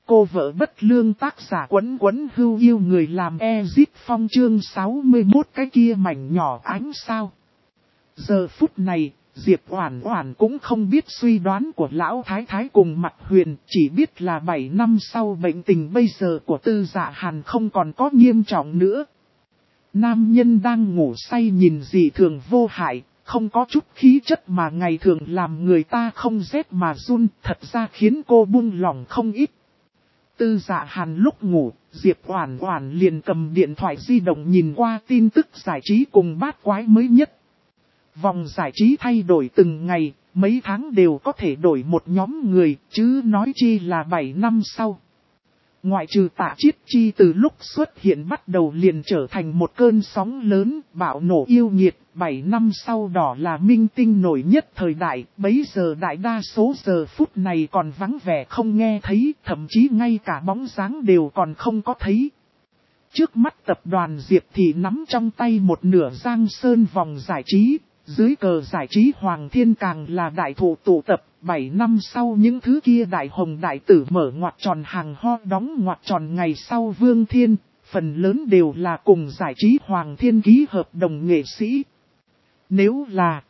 Cô vợ bất lương tác giả Quấn Quấn Hưu yêu người làm Ezip Phong chương 61 cái kia mảnh nhỏ ánh sao. Giờ phút này, Diệp Oản Oản cũng không biết suy đoán của lão thái thái cùng Mạc Huyền, chỉ biết là 7 năm sau bệnh tình bây giờ của Tư Dạ Hàn không còn có nghiêm trọng nữa. Nam nhân đang ngủ say nhìn dị thường vô hại, không có chút khí chất mà ngày thường làm người ta không rét mà run, thật ra khiến cô buông lỏng không ít. Tư Dạ Hàn lúc ngủ, Diệp Oản Oản liền cầm điện thoại di động nhìn qua tin tức giải trí cùng bát quái mới nhất. Vòng giải trí thay đổi từng ngày, mấy tháng đều có thể đổi một nhóm người, chứ nói chi là 7 năm sau. Ngoại trừ Tạ Chiết Chi từ lúc xuất hiện bắt đầu liền trở thành một cơn sóng lớn, bạo nổ yêu nghiệt, 7 năm sau đó là minh tinh nổi nhất thời đại, bấy giờ đại đa số giờ phút này còn vắng vẻ không nghe thấy, thậm chí ngay cả bóng dáng đều còn không có thấy. Trước mắt tập đoàn Diệp thì nắm trong tay một nửa Giang Sơn vòng giải trí, dưới cờ giải trí Hoàng Thiên càng là đại thủ tụ tập, 7 năm sau những thứ kia đại hồng đại tử mở ngoặc tròn hàng ho đóng ngoặc tròn ngày sau Vương Thiên, phần lớn đều là cùng giải trí Hoàng Thiên ký hợp đồng nghệ sĩ. Nếu là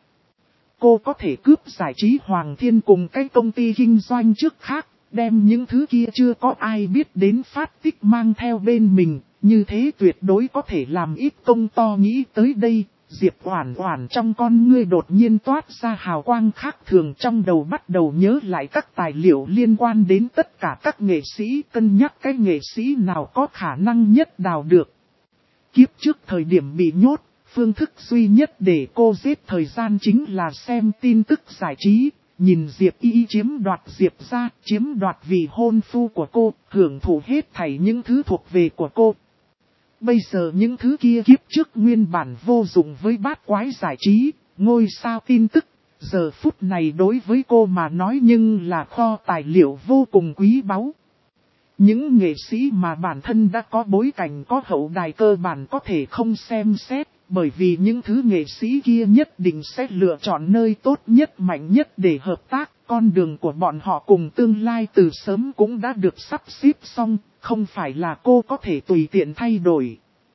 cô có thể cướp giải trí Hoàng Thiên cùng cái công ty kinh doanh trước khác, đem những thứ kia chưa có ai biết đến phát tích mang theo bên mình, như thế tuyệt đối có thể làm ít công to. Nghĩ tới đây, Diệp Oản Oản trong con ngươi đột nhiên toát ra hào quang khác thường, trong đầu bắt đầu nhớ lại các tài liệu liên quan đến tất cả các nghệ sĩ, cân nhắc cái nghệ sĩ nào có khả năng nhất đào được. Kiếp trước thời điểm bị nhốt, phương thức duy nhất để cô giết thời gian chính là xem tin tức giải trí, nhìn Diệp Y chiếm đoạt Diệp gia, chiếm đoạt vị hôn phu của cô, hưởng thụ hết thảy những thứ thuộc về của cô. Bây giờ những thứ kia kiếp trước nguyên bản vô dụng với bát quái giải trí, ngôi sao tin tức, giờ phút này đối với cô mà nói nhưng là kho tài liệu vô cùng quý báu. Những nghệ sĩ mà bản thân đã có bối cảnh có hậu đài cơ bản có thể không xem xét, bởi vì những thứ nghệ sĩ kia nhất định sẽ lựa chọn nơi tốt nhất mạnh nhất để hợp tác. Con đường của bọn họ cùng tương lai từ sớm cũng đã được sắp xếp xong, không phải là cô có thể tùy tiện thay đổi.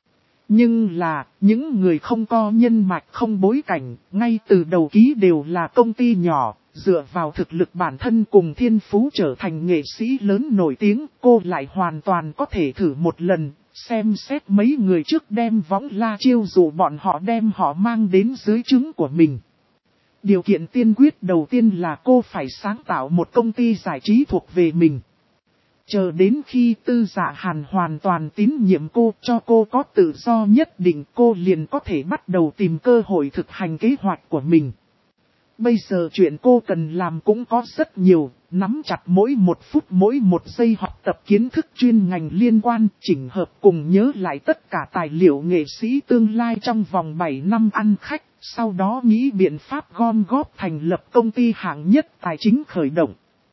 Nhưng là, những người không có nhân mạch không bối cảnh, ngay từ đầu ký đều là công ty nhỏ, dựa vào thực lực bản thân cùng thiên phú trở thành nghệ sĩ lớn nổi tiếng, cô lại hoàn toàn có thể thử một lần, xem xét mấy người trước đem võng la chiêu dụ bọn họ đem họ mang đến dưới trướng của mình. Điều kiện tiên quyết đầu tiên là cô phải sáng tạo một công ty giải trí thuộc về mình. Chờ đến khi Tư Dạ Hàn hoàn toàn tín nhiệm cô, cho cô có tự do nhất định, cô liền có thể bắt đầu tìm cơ hội thực hành kế hoạch của mình. Bây giờ chuyện cô cần làm cũng có rất nhiều, nắm chặt mỗi một phút mỗi một giây học tập kiến thức chuyên ngành liên quan, chỉnh hợp cùng nhớ lại tất cả tài liệu nghệ sĩ tương lai trong vòng 7 năm ăn khách, sau đó nghĩ biện pháp gom góp thành lập công ty hạng nhất tài chính khởi động.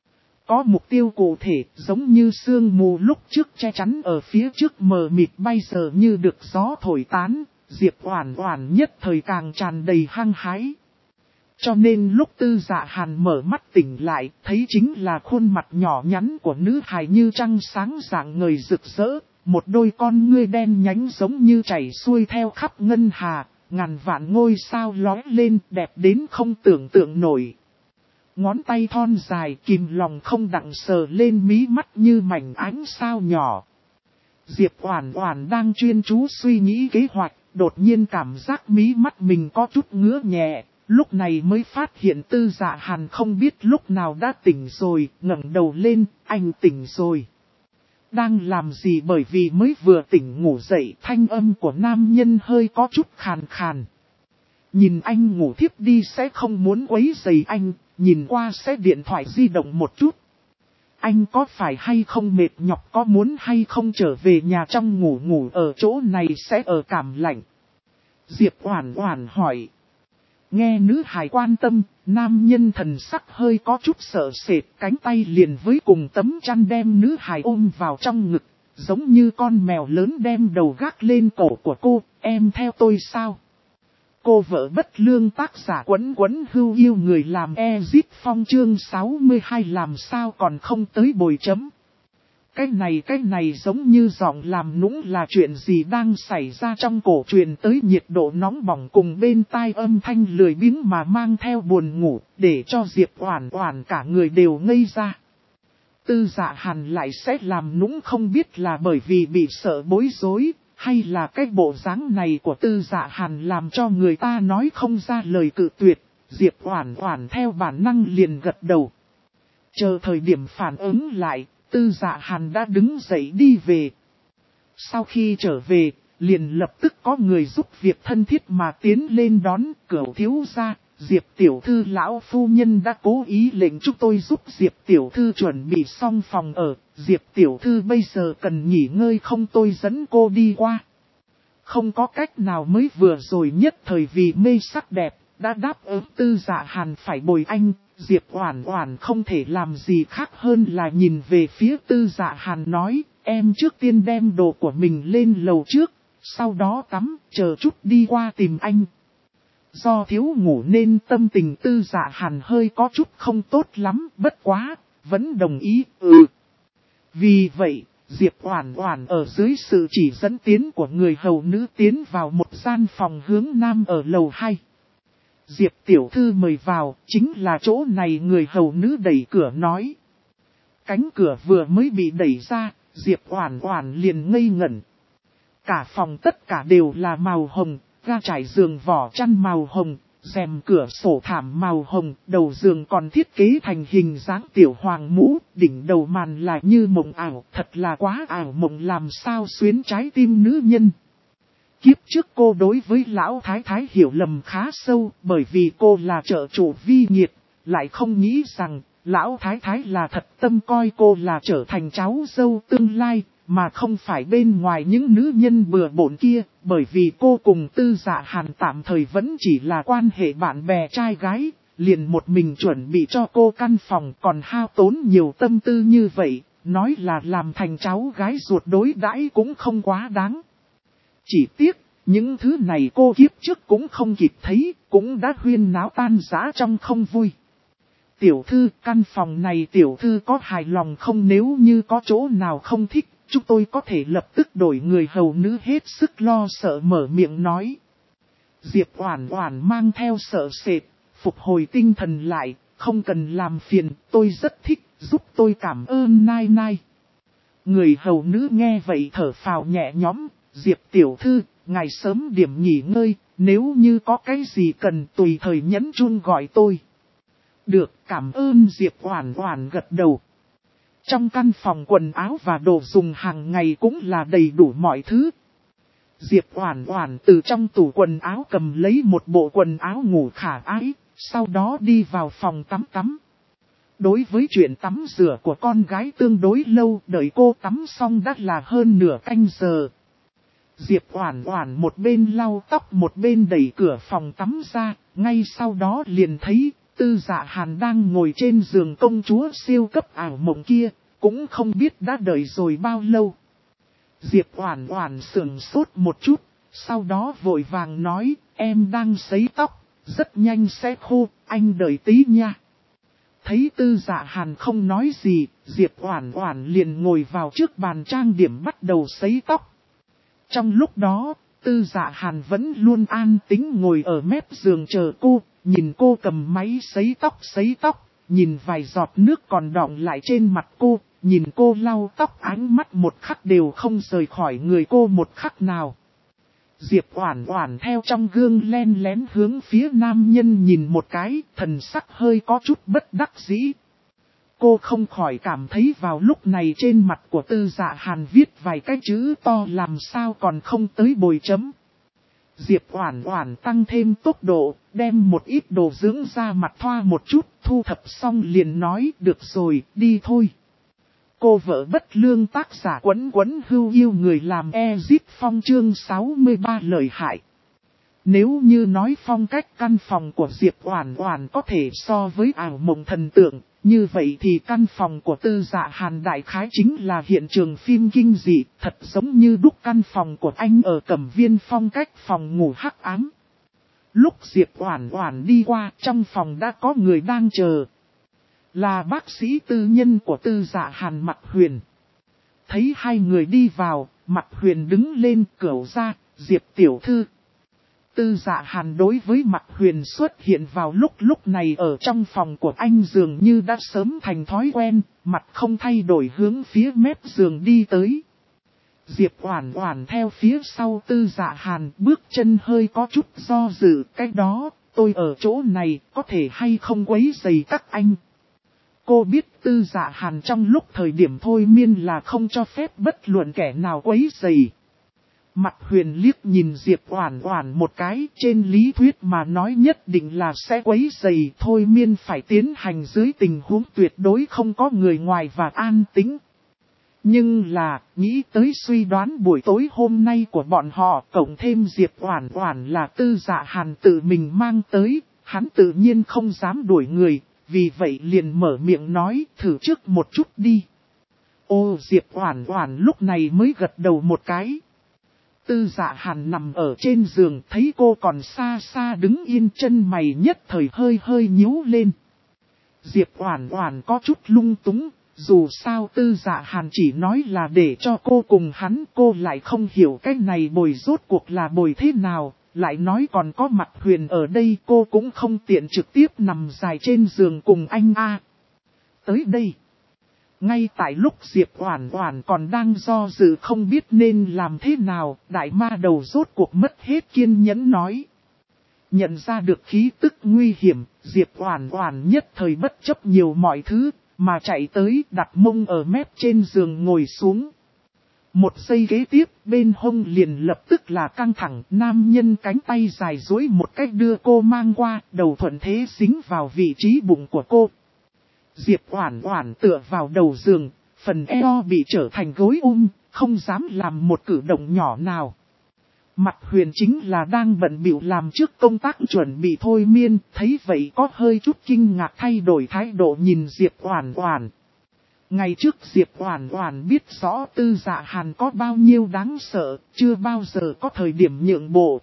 Có mục tiêu cụ thể, giống như sương mù lúc trước che chắn ở phía trước mờ mịt bây giờ như được gió thổi tán, Diệp Oản Oản nhất thời càng tràn đầy hăng hái. Cho nên lúc Tư Dạ Hàn mở mắt tỉnh lại, thấy chính là khuôn mặt nhỏ nhắn của nữ hài như trăng sáng rạng ngời rực rỡ, một đôi con ngươi đen nhánh giống như chảy xuôi theo khắp ngân hà, ngàn vạn ngôi sao lóe lên đẹp đến không tưởng tượng nổi. Ngón tay thon dài kìm lòng không đặng sờ lên mí mắt như mảnh ánh sao nhỏ. Diệp Oản Oản đang chuyên chú suy nghĩ kế hoạch, đột nhiên cảm giác mí mắt mình có chút ngứa nhẹ, lúc này mới phát hiện Tư Dạ Hàn không biết lúc nào đã tỉnh rồi, ngẩng đầu lên, anh tỉnh rồi. Đang làm gì? Bởi vì mới vừa tỉnh ngủ dậy, thanh âm của nam nhân hơi có chút khàn khàn. Nhìn anh ngủ thiếp đi sẽ không muốn quấy rầy anh, nhìn qua sẽ điện thoại di động một chút. Anh có phải hay không mệt nhọc, có muốn hay không trở về nhà trong ngủ ở chỗ này sẽ ở cảm lạnh? Diệp Oản Oản hỏi. Nghe nữ hài quan tâm, nam nhân thần sắc hơi có chút sợ sệt, cánh tay liền với cùng tấm chăn đem nữ hài ôm vào trong ngực, giống như con mèo lớn đem đầu gác lên cổ của cô, em theo tôi sao? Cô vợ bất lương tác giả Quấn Quấn Hưu yêu người làm Ezip Phong chương 62 làm sao còn không tới bồi chấm. Cái này giống như giọng làm nũng là chuyện gì đang xảy ra trong cổ truyền tới nhiệt độ nóng bỏng cùng bên tai âm thanh lười biếng mà mang theo buồn ngủ, để cho Diệp Oản Oản cả người đều ngây ra. Tư Dạ Hàn lại sẽ làm nũng không biết là bởi vì bị sợ bối rối, hay là cái bộ dáng này của Tư Dạ Hàn làm cho người ta nói không ra lời cự tuyệt. Diệp Oản Oản theo bản năng liền gật đầu. Chờ thời điểm phản ứng lại, Tư Dạ Hàn đã đứng dậy đi về. Sau khi trở về, liền lập tức có người giúp việc thân thiết mà tiến lên đón. Cửu thiếu gia, Diệp tiểu thư lão phu nhân đã cố ý lệnh chúng tôi giúp Diệp tiểu thư chuẩn bị xong phòng ở. Diệp tiểu thư bây giờ cần nghỉ ngơi không, tôi dẫn cô đi qua. Không có cách nào, mới vừa rồi nhất thời vì mê sắc đẹp, đã đáp ứng Tư Dạ Hàn phải bồi anh. Diệp Oản Oản không thể làm gì khác hơn là nhìn về phía Tư Dạ Hàn nói, em trước tiên đem đồ của mình lên lầu trước, sau đó tắm, chờ chút đi qua tìm anh. Do thiếu ngủ nên tâm tình Tư Dạ Hàn hơi có chút không tốt lắm, bất quá, vẫn đồng ý, Vì vậy, Diệp Oản Oản ở dưới sự chỉ dẫn tiến của người hầu nữ tiến vào một gian phòng hướng nam ở lầu 2. Diệp tiểu thư mời vào, chính là chỗ này, người hầu nữ đẩy cửa nói. Cánh cửa vừa mới bị đẩy ra, Diệp Oản Oản liền ngây ngẩn. Cả phòng tất cả đều là màu hồng, ga trải giường vỏ chăn màu hồng, rèm cửa sổ thảm màu hồng, đầu giường còn thiết kế thành hình dáng tiểu hoàng mũ, đỉnh đầu màn là như mộng ảo, thật là quá ảo mộng, làm sao xuyến trái tim nữ nhân. Kiếp trước cô đối với lão thái thái hiểu lầm khá sâu, bởi vì cô là trợ chủ vi nhiệt, lại không nghĩ rằng lão thái thái là thật tâm coi cô là trở thành cháu dâu tương lai, mà không phải bên ngoài những nữ nhân bừa bộn kia, bởi vì cô cùng Tư Dạ Hàn tạm thời vẫn chỉ là quan hệ bạn bè trai gái, liền một mình chuẩn bị cho cô căn phòng, còn hao tốn nhiều tâm tư như vậy, nói là làm thành cháu gái ruột đối đãi cũng không quá đáng. Chỉ tiếc, những thứ này cô kiếp trước cũng không kịp thấy, cũng đã huyên náo tan rã trong không vui. Tiểu thư, căn phòng này tiểu thư có hài lòng không, nếu như có chỗ nào không thích, chúng tôi có thể lập tức đổi, người hầu nữ hết sức lo sợ mở miệng nói. Diệp Oản Oản mang theo sợ sệt, phục hồi tinh thần lại, không cần làm phiền, tôi rất thích, giúp tôi cảm ơn nai nai. Người hầu nữ nghe vậy thở phào nhẹ nhõm, Diệp tiểu thư, ngài sớm điểm nghỉ ngơi, nếu như có cái gì cần tùy thời nhấn chuông gọi tôi. Được, cảm ơn. Diệp Oản Oản gật đầu. Trong căn phòng quần áo và đồ dùng hàng ngày cũng là đầy đủ mọi thứ. Diệp Oản Oản từ trong tủ quần áo cầm lấy một bộ quần áo ngủ khả ái, sau đó đi vào phòng tắm. Đối với chuyện tắm rửa của con gái tương đối lâu, đợi cô tắm xong đã là hơn nửa canh giờ. Diệp Oản Oản một bên lau tóc một bên đẩy cửa phòng tắm ra, ngay sau đó liền thấy Tư Dạ Hàn đang ngồi trên giường công chúa siêu cấp ảo mộng kia, cũng không biết đã đợi rồi bao lâu. Diệp Oản Oản sững sốt một chút, sau đó vội vàng nói, em đang sấy tóc, rất nhanh sẽ khô, anh đợi tí nha. Thấy Tư Dạ Hàn không nói gì, Diệp Oản Oản liền ngồi vào trước bàn trang điểm bắt đầu sấy tóc. Trong lúc đó, Tư Dạ Hàn vẫn luôn an tĩnh ngồi ở mép giường chờ cô, nhìn cô cầm máy sấy tóc, nhìn vài giọt nước còn đọng lại trên mặt cô, nhìn cô lau tóc, ánh mắt một khắc đều không rời khỏi người cô một khắc nào. Diệp Oản Oản theo trong gương len lén hướng phía nam nhân nhìn một cái, thần sắc hơi có chút bất đắc dĩ. Cô không khỏi cảm thấy vào lúc này trên mặt của Tư Dạ Hàn viết vài cái chữ to làm sao còn không tới bồi chấm. Diệp Oản Oản tăng thêm tốc độ, đem một ít đồ dưỡng da mặt thoa một chút, thu thập xong liền nói, được rồi, đi thôi. Cô vợ bất lương, tác giả Quấn Quấn Hưu yêu người làm Ezip Phong, chương 63 lời hại. Nếu như nói phong cách căn phòng của Diệp Oản Oản có thể so với ảo mộng thần tượng, như vậy thì căn phòng của Tư Dạ Hàn đại khái chính là hiện trường phim kinh dị, thật giống như đúc căn phòng của anh ở Cẩm Viên phong cách phòng ngủ hắc ám. Lúc Diệp Oản Oản đi qua, trong phòng đã có người đang chờ. Là bác sĩ tư nhân của Tư Dạ Hàn Mặc Huyền. Thấy hai người đi vào, Mặt Huyền đứng lên cẩu ra, Diệp tiểu thư. Tư Dạ Hàn đối với Mặt Huyền xuất hiện vào lúc này ở trong phòng của anh dường như đã sớm thành thói quen, mặt không thay đổi hướng phía mép giường đi tới. Diệp Oản Oản theo phía sau Tư Dạ Hàn, bước chân hơi có chút do dự, cái đó, tôi ở chỗ này, có thể hay không quấy rầy các anh. Cô biết Tư Dạ Hàn trong lúc thời điểm thôi miên là không cho phép bất luận kẻ nào quấy rầy. Mặt Huyền liếc nhìn Diệp Oản Oản một cái, trên lý thuyết mà nói nhất định là sẽ quấy rầy, thôi miên phải tiến hành dưới tình huống tuyệt đối không có người ngoài và an tĩnh. Nhưng là, nghĩ tới suy đoán buổi tối hôm nay của bọn họ, cộng thêm Diệp Oản Oản là Tư Dạ Hàn tự mình mang tới, hắn tự nhiên không dám đuổi người, vì vậy liền mở miệng nói, thử trước một chút đi. Ô, Diệp Oản Oản lúc này mới gật đầu một cái. Tư Dạ Hàn nằm ở trên giường, thấy cô còn xa xa đứng yên, chân mày nhất thời hơi nhíu lên. Diệp Oản Oản có chút lung túng, dù sao Tư Dạ Hàn chỉ nói là để cho cô cùng hắn, cô lại không hiểu cái này bồi rốt cuộc là bồi thế nào, lại nói còn có Mặt Huyền ở đây, cô cũng không tiện trực tiếp nằm dài trên giường cùng anh a. Tới đây. Ngay tại lúc Diệp Oản Oản còn đang do dự không biết nên làm thế nào, đại ma đầu rốt cuộc mất hết kiên nhẫn nói. Nhận ra được khí tức nguy hiểm, Diệp Oản Oản nhất thời bất chấp nhiều mọi thứ, mà chạy tới đặt mông ở mép trên giường ngồi xuống. Một giây kế tiếp, bên hông liền lập tức là căng thẳng, nam nhân cánh tay dài duỗi một cách đưa cô mang qua, đầu thuận thế dính vào vị trí bụng của cô. Diệp Oản Oản tựa vào đầu giường, phần eo bị trở thành gối không dám làm một cử động nhỏ nào. Mặt Huyền chính là đang bận bịu làm trước công tác chuẩn bị thôi miên, thấy vậy có hơi chút kinh ngạc thay đổi thái độ nhìn Diệp Oản Oản. Ngày trước Diệp Oản Oản biết rõ Tư Dạ Hàn có bao nhiêu đáng sợ, chưa bao giờ có thời điểm nhượng bộ.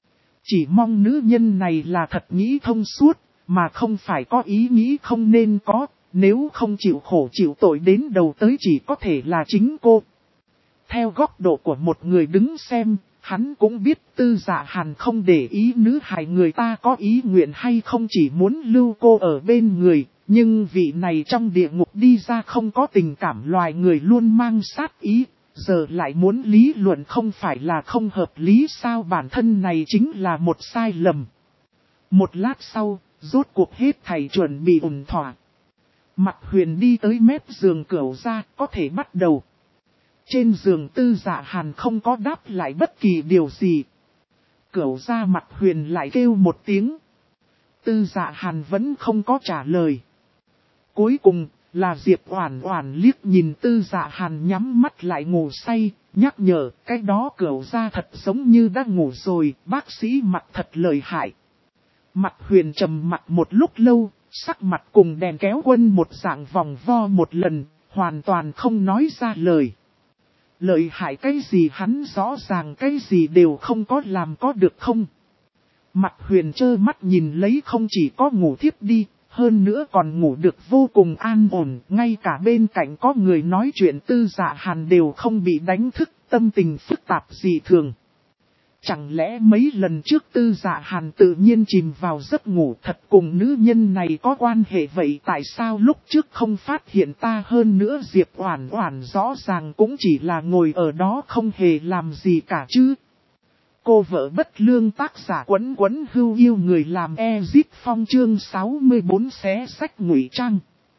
Chỉ mong nữ nhân này là thật nghĩ thông suốt, mà không phải có ý nghĩ không nên có, nếu không chịu khổ chịu tội đến đầu tới chỉ có thể là chính cô. Theo góc độ của một người đứng xem, hắn cũng biết Tư Dạ Hàn không để ý nữ hài người ta có ý nguyện hay không, chỉ muốn lưu cô ở bên người, nhưng vị này trong địa ngục đi ra không có tình cảm, loài người luôn mang sát ý, giờ lại muốn lý luận không phải là không hợp lý sao, bản thân này chính là một sai lầm. Một lát sau, rốt cuộc hết thầy chuẩn bị ổn thỏa. Mặt Huyền đi tới mép giường cẩu ra, có thể bắt đầu. Trên giường Tư Dạ Hàn không có đáp lại bất kỳ điều gì. Cẩu ra Mặt Huyền lại kêu một tiếng. Tư Dạ Hàn vẫn không có trả lời. Cuối cùng là Diệp Oản Oản liếc nhìn Tư Dạ Hàn nhắm mắt lại ngủ say, nhắc nhở cái đó cẩu ra thật giống như đã ngủ rồi, bác sĩ Mặt thật lợi hại. Mặt Huyền trầm mặt một lúc lâu, sắc mặt cùng đèn kéo quân một dạng vòng vo một lần, hoàn toàn không nói ra lời. Lợi hại cái gì, hắn rõ ràng cái gì đều không có làm có được không? Mặt Huyền trơ mắt nhìn lấy, không chỉ có ngủ thiếp đi, hơn nữa còn ngủ được vô cùng an ổn, ngay cả bên cạnh có người nói chuyện Tư Dạ Hàn đều không bị đánh thức, tâm tình phức tạp dị thường. Chẳng lẽ mấy lần trước Tư Dạ Hàn tự nhiên chìm vào giấc ngủ thật cùng nữ nhân này có quan hệ vậy, tại sao lúc trước không phát hiện ta, hơn nữa Diệp Oản Oản rõ ràng cũng chỉ là ngồi ở đó không hề làm gì cả chứ. Cô vợ bất lương, tác giả Quấn Quấn Hưu Yêu người làm Ezip Phong, chương 64 xé sách ngụy trang.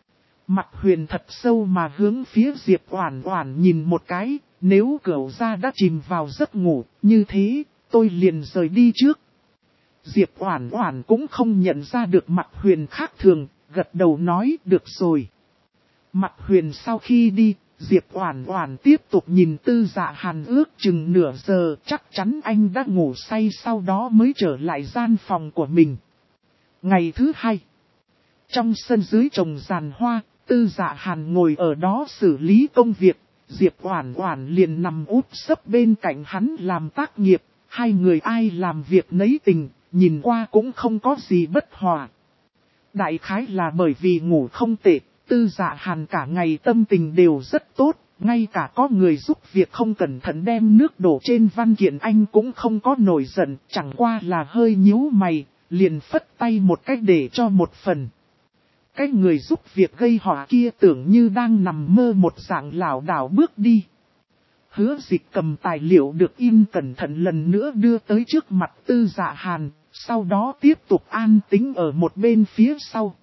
Mặt Huyền thật sâu mà hướng phía Diệp Oản Oản nhìn một cái, nếu cẩu ra đã chìm vào giấc ngủ, như thế, tôi liền rời đi trước. Diệp Oản Oản cũng không nhận ra được Mặt Huyền khác thường, gật đầu nói được rồi. Mặt Huyền sau khi đi, Diệp Oản Oản tiếp tục nhìn Tư Dạ Hàn ước chừng nửa giờ, chắc chắn anh đã ngủ say, sau đó mới trở lại gian phòng của mình. Ngày thứ hai, trong sân dưới trồng giàn hoa, Tư Dạ Hàn ngồi ở đó xử lý công việc, Diệp Oản Oản liền nằm úp sấp bên cạnh hắn làm tác nghiệp, hai người ai làm việc nấy tình, nhìn qua cũng không có gì bất hòa. Đại khái là bởi vì ngủ không tệ, Tư Dạ Hàn cả ngày tâm tình đều rất tốt, Ngay cả có người giúp việc không cẩn thận đem nước đổ trên văn kiện anh cũng không có nổi giận, chẳng qua là hơi nhíu mày, liền phất tay một cách để cho một phần. Cái người giúp việc gây họa kia tưởng như đang nằm mơ một dạng lảo đảo bước đi. Hứa Dịch cầm tài liệu được in cẩn thận lần nữa đưa tới trước mặt Tư Dạ Hàn, sau đó tiếp tục an tĩnh ở một bên phía sau.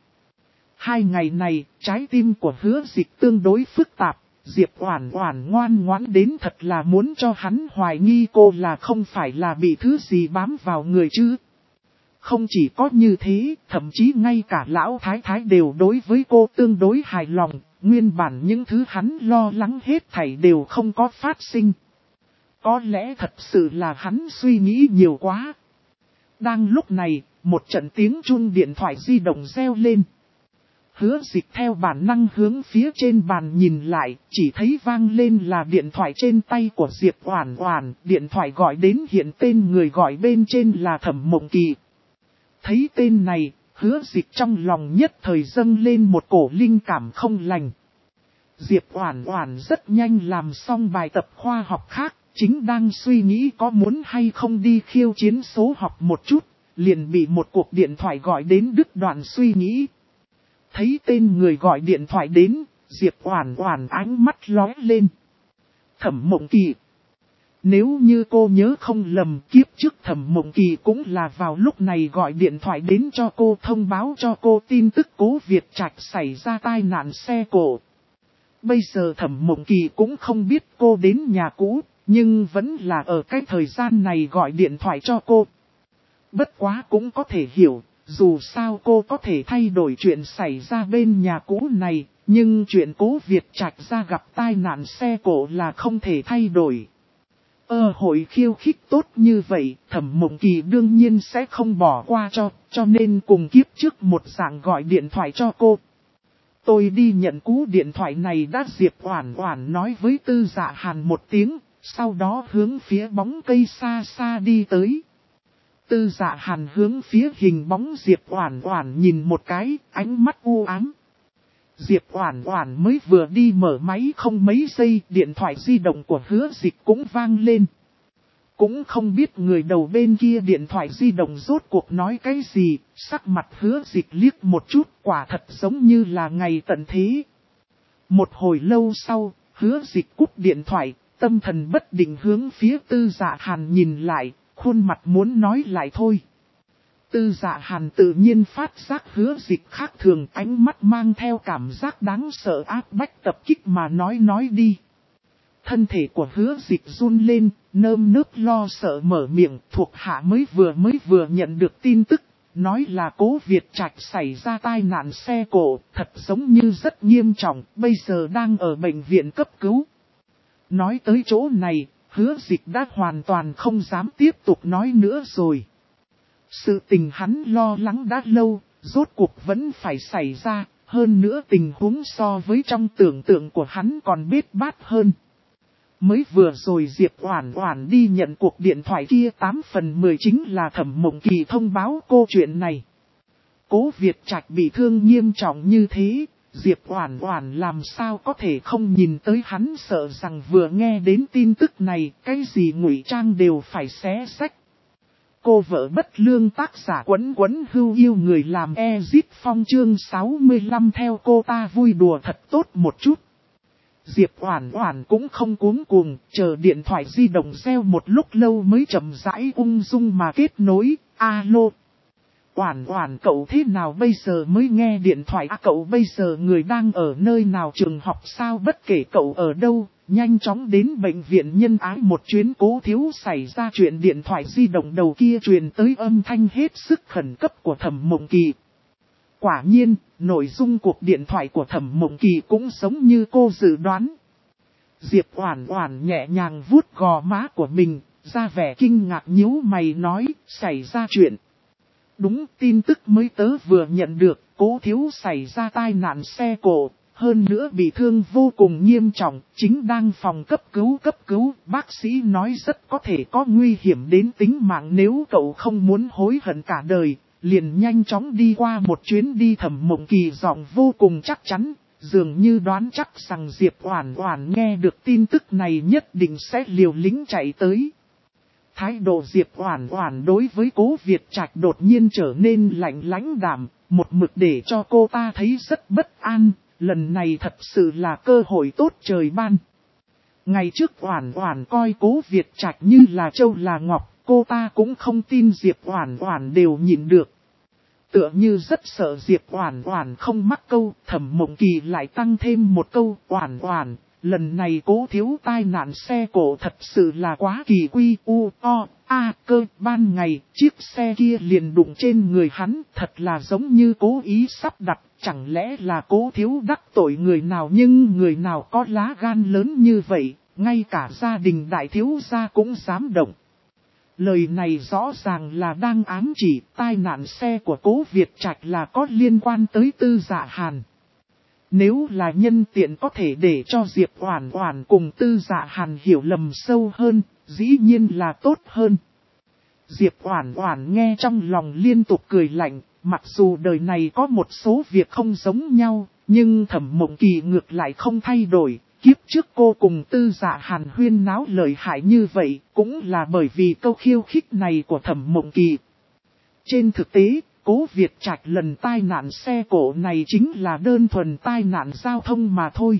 2 ngày này, trái tim của Hứa Dịch tương đối phức tạp, Diệp Oản Oản ngoan ngoãn đến thật là muốn cho hắn hoài nghi cô là không phải là bị thứ gì bám vào người chứ. Không chỉ có như thế, thậm chí ngay cả lão thái thái đều đối với cô tương đối hài lòng, nguyên bản những thứ hắn lo lắng hết thảy đều không có phát sinh. Có lẽ thật sự là hắn suy nghĩ nhiều quá. Đang lúc này, một trận tiếng chuông điện thoại di động reo lên. Hứa Dịch theo bản năng hướng phía trên bàn nhìn lại, chỉ thấy vang lên là điện thoại trên tay của Diệp Oản Oản, điện thoại gọi đến hiện tên người gọi bên trên là Thẩm Mộng Kỳ. Thấy tên này, Hứa Dịch trong lòng nhất thời dâng lên một cổ linh cảm không lành. Diệp Oản Oản rất nhanh làm xong bài tập khoa học khác, chính đang suy nghĩ có muốn hay không đi khiêu chiến số học một chút, liền bị một cuộc điện thoại gọi đến đứt đoạn suy nghĩ. Thấy tên người gọi điện thoại đến, Diệp Oản Oản ánh mắt lóe lên. Thẩm Mộng Kỳ. Nếu như cô nhớ không lầm, kiếp trước Thẩm Mộng Kỳ cũng là vào lúc này gọi điện thoại đến cho cô thông báo cho cô tin tức Cố Việt Trạch xảy ra tai nạn xe cộ. Bây giờ Thẩm Mộng Kỳ cũng không biết cô đến nhà cũ, nhưng vẫn là ở cái thời gian này gọi điện thoại cho cô. Bất quá cũng có thể hiểu, dù sao cô có thể thay đổi chuyện xảy ra bên nhà cũ này, nhưng chuyện Cố Việt Trạch ra gặp tai nạn xe cộ là không thể thay đổi. Hội khiêu khích tốt như vậy, Thẩm Mộng Kỳ đương nhiên sẽ không bỏ qua cho nên cùng kiếp trước một dạng gọi điện thoại cho cô. Tôi đi nhận cú điện thoại này đã. Diệp Oản Oản nói với Tư Dạ Hàn một tiếng, sau đó hướng phía bóng cây xa xa đi tới. Tư Dạ Hàn hướng phía hình bóng Diệp Oản Oản nhìn một cái, ánh mắt u ám. Diệp Oản Oản mới vừa đi mở máy không mấy giây, điện thoại di động của Hứa Dịch cũng vang lên. Cũng không biết người đầu bên kia điện thoại di động rốt cuộc nói cái gì, sắc mặt Hứa Dịch liếc một chút, quả thật giống như là ngày tận thế. Một hồi lâu sau, Hứa Dịch cúp điện thoại, tâm thần bất định hướng phía Tư Dạ Hàn nhìn lại, khuôn mặt muốn nói lại thôi. Tư Dạ Hàn tự nhiên phát giác Hứa Dịch khác thường, ánh mắt mang theo cảm giác đáng sợ áp bách tập kích mà nói đi. Thân thể của Hứa Dịch run lên, nơm nớp lo sợ mở miệng, thuộc hạ mới vừa nhận được tin tức, nói là Cố Việt Trạch xảy ra tai nạn xe cộ, thật giống như rất nghiêm trọng, bây giờ đang ở bệnh viện cấp cứu. Nói tới chỗ này, Hứa Dịch đã hoàn toàn không dám tiếp tục nói nữa rồi. Sự tình hắn lo lắng đã lâu, rốt cuộc vẫn phải xảy ra, hơn nữa tình huống so với trong tưởng tượng của hắn còn bết bát hơn. Mới vừa rồi Diệp Oản Oản đi nhận cuộc điện thoại kia 8 phần 10 chính là Thẩm Mộng Kỳ thông báo cô chuyện này. Cố Việt Trạch bị thương nghiêm trọng như thế, Diệp Oản Oản làm sao có thể không nhìn tới hắn, sợ rằng vừa nghe đến tin tức này, cái gì ngụy trang đều phải xé xách. Cô vợ bất lương tác giả Quấn Quấn Hưu yêu người làm Ezit Phong chương 65 theo cô ta vui đùa thật tốt một chút. Diệp Oản Oản cũng không cuống cuồng, chờ điện thoại di động reo một lúc lâu mới chậm rãi ung dung mà kết nối. Alo. Oản Oản cậu thế nào bây giờ mới nghe điện thoại? Cậu bây giờ người đang ở nơi nào, trường học sao? Bất kể cậu ở đâu, nhanh chóng đến bệnh viện Nhân Ái một chuyến. Cố thiếu xảy ra chuyện. Điện thoại di động đầu kia truyền tới âm thanh hết sức khẩn cấp của Thẩm Mộng Kỳ. Quả nhiên, nội dung cuộc điện thoại của Thẩm Mộng Kỳ cũng giống như cô dự đoán. Diệp Oản Oản nhẹ nhàng vuốt gò má của mình, ra vẻ kinh ngạc nhíu mày nói, xảy ra chuyện. Đúng, tin tức mới tớ vừa nhận được, Cố thiếu xảy ra tai nạn xe cộ, hơn nữa bị thương vô cùng nghiêm trọng, chính đang phòng cấp cứu, bác sĩ nói rất có thể có nguy hiểm đến tính mạng, nếu cậu không muốn hối hận cả đời, liền nhanh chóng đi qua một chuyến đi. Thẩm Mộng Kỳ giọng vô cùng chắc chắn, dường như đoán chắc rằng Diệp Oản Oản nghe được tin tức này nhất định sẽ liều lĩnh chạy tới. Thái độ Diệp Oản Oản đối với Cố Việt Trạch đột nhiên trở nên lạnh lãnh đạm, một mực để cho cô ta thấy rất bất an, lần này thật sự là cơ hội tốt trời ban. Ngày trước Oản Oản coi Cố Việt Trạch như là châu là ngọc, cô ta cũng không tin Diệp Oản Oản đều nhịn được. Tựa như rất sợ Diệp Oản Oản không mắc câu, Thẩm Mộng Kỳ lại tăng thêm một câu, Oản Oản, lần này Cố thiếu tai nạn xe cộ thật sự là quá kỳ quy cơ, ban ngày, chiếc xe kia liền đụng trên người hắn, thật là giống như cố ý sắp đặt, chẳng lẽ là Cố thiếu đắc tội người nào, nhưng người nào có lá gan lớn như vậy, ngay cả gia đình đại thiếu gia cũng dám động. Lời này rõ ràng là đang ám chỉ tai nạn xe của Cố Việt Trạch là có liên quan tới Tư Dạ Hàn. Nếu là nhân tiện có thể để cho Diệp Oản Oản cùng Tư Dạ Hàn hiểu lầm sâu hơn, dĩ nhiên là tốt hơn. Diệp Oản Oản nghe trong lòng liên tục cười lạnh, mặc dù đời này có một số việc không giống nhau, nhưng Thẩm Mộng Kỳ ngược lại không thay đổi. Kiếp trước cô cùng Tư Dạ Hàn huyên náo lợi hại như vậy, cũng là bởi vì câu khiêu khích này của Thẩm Mộng Kỳ. Trên thực tế, Cố Việt Trạch lần tai nạn xe cộ này chính là đơn thuần tai nạn giao thông mà thôi.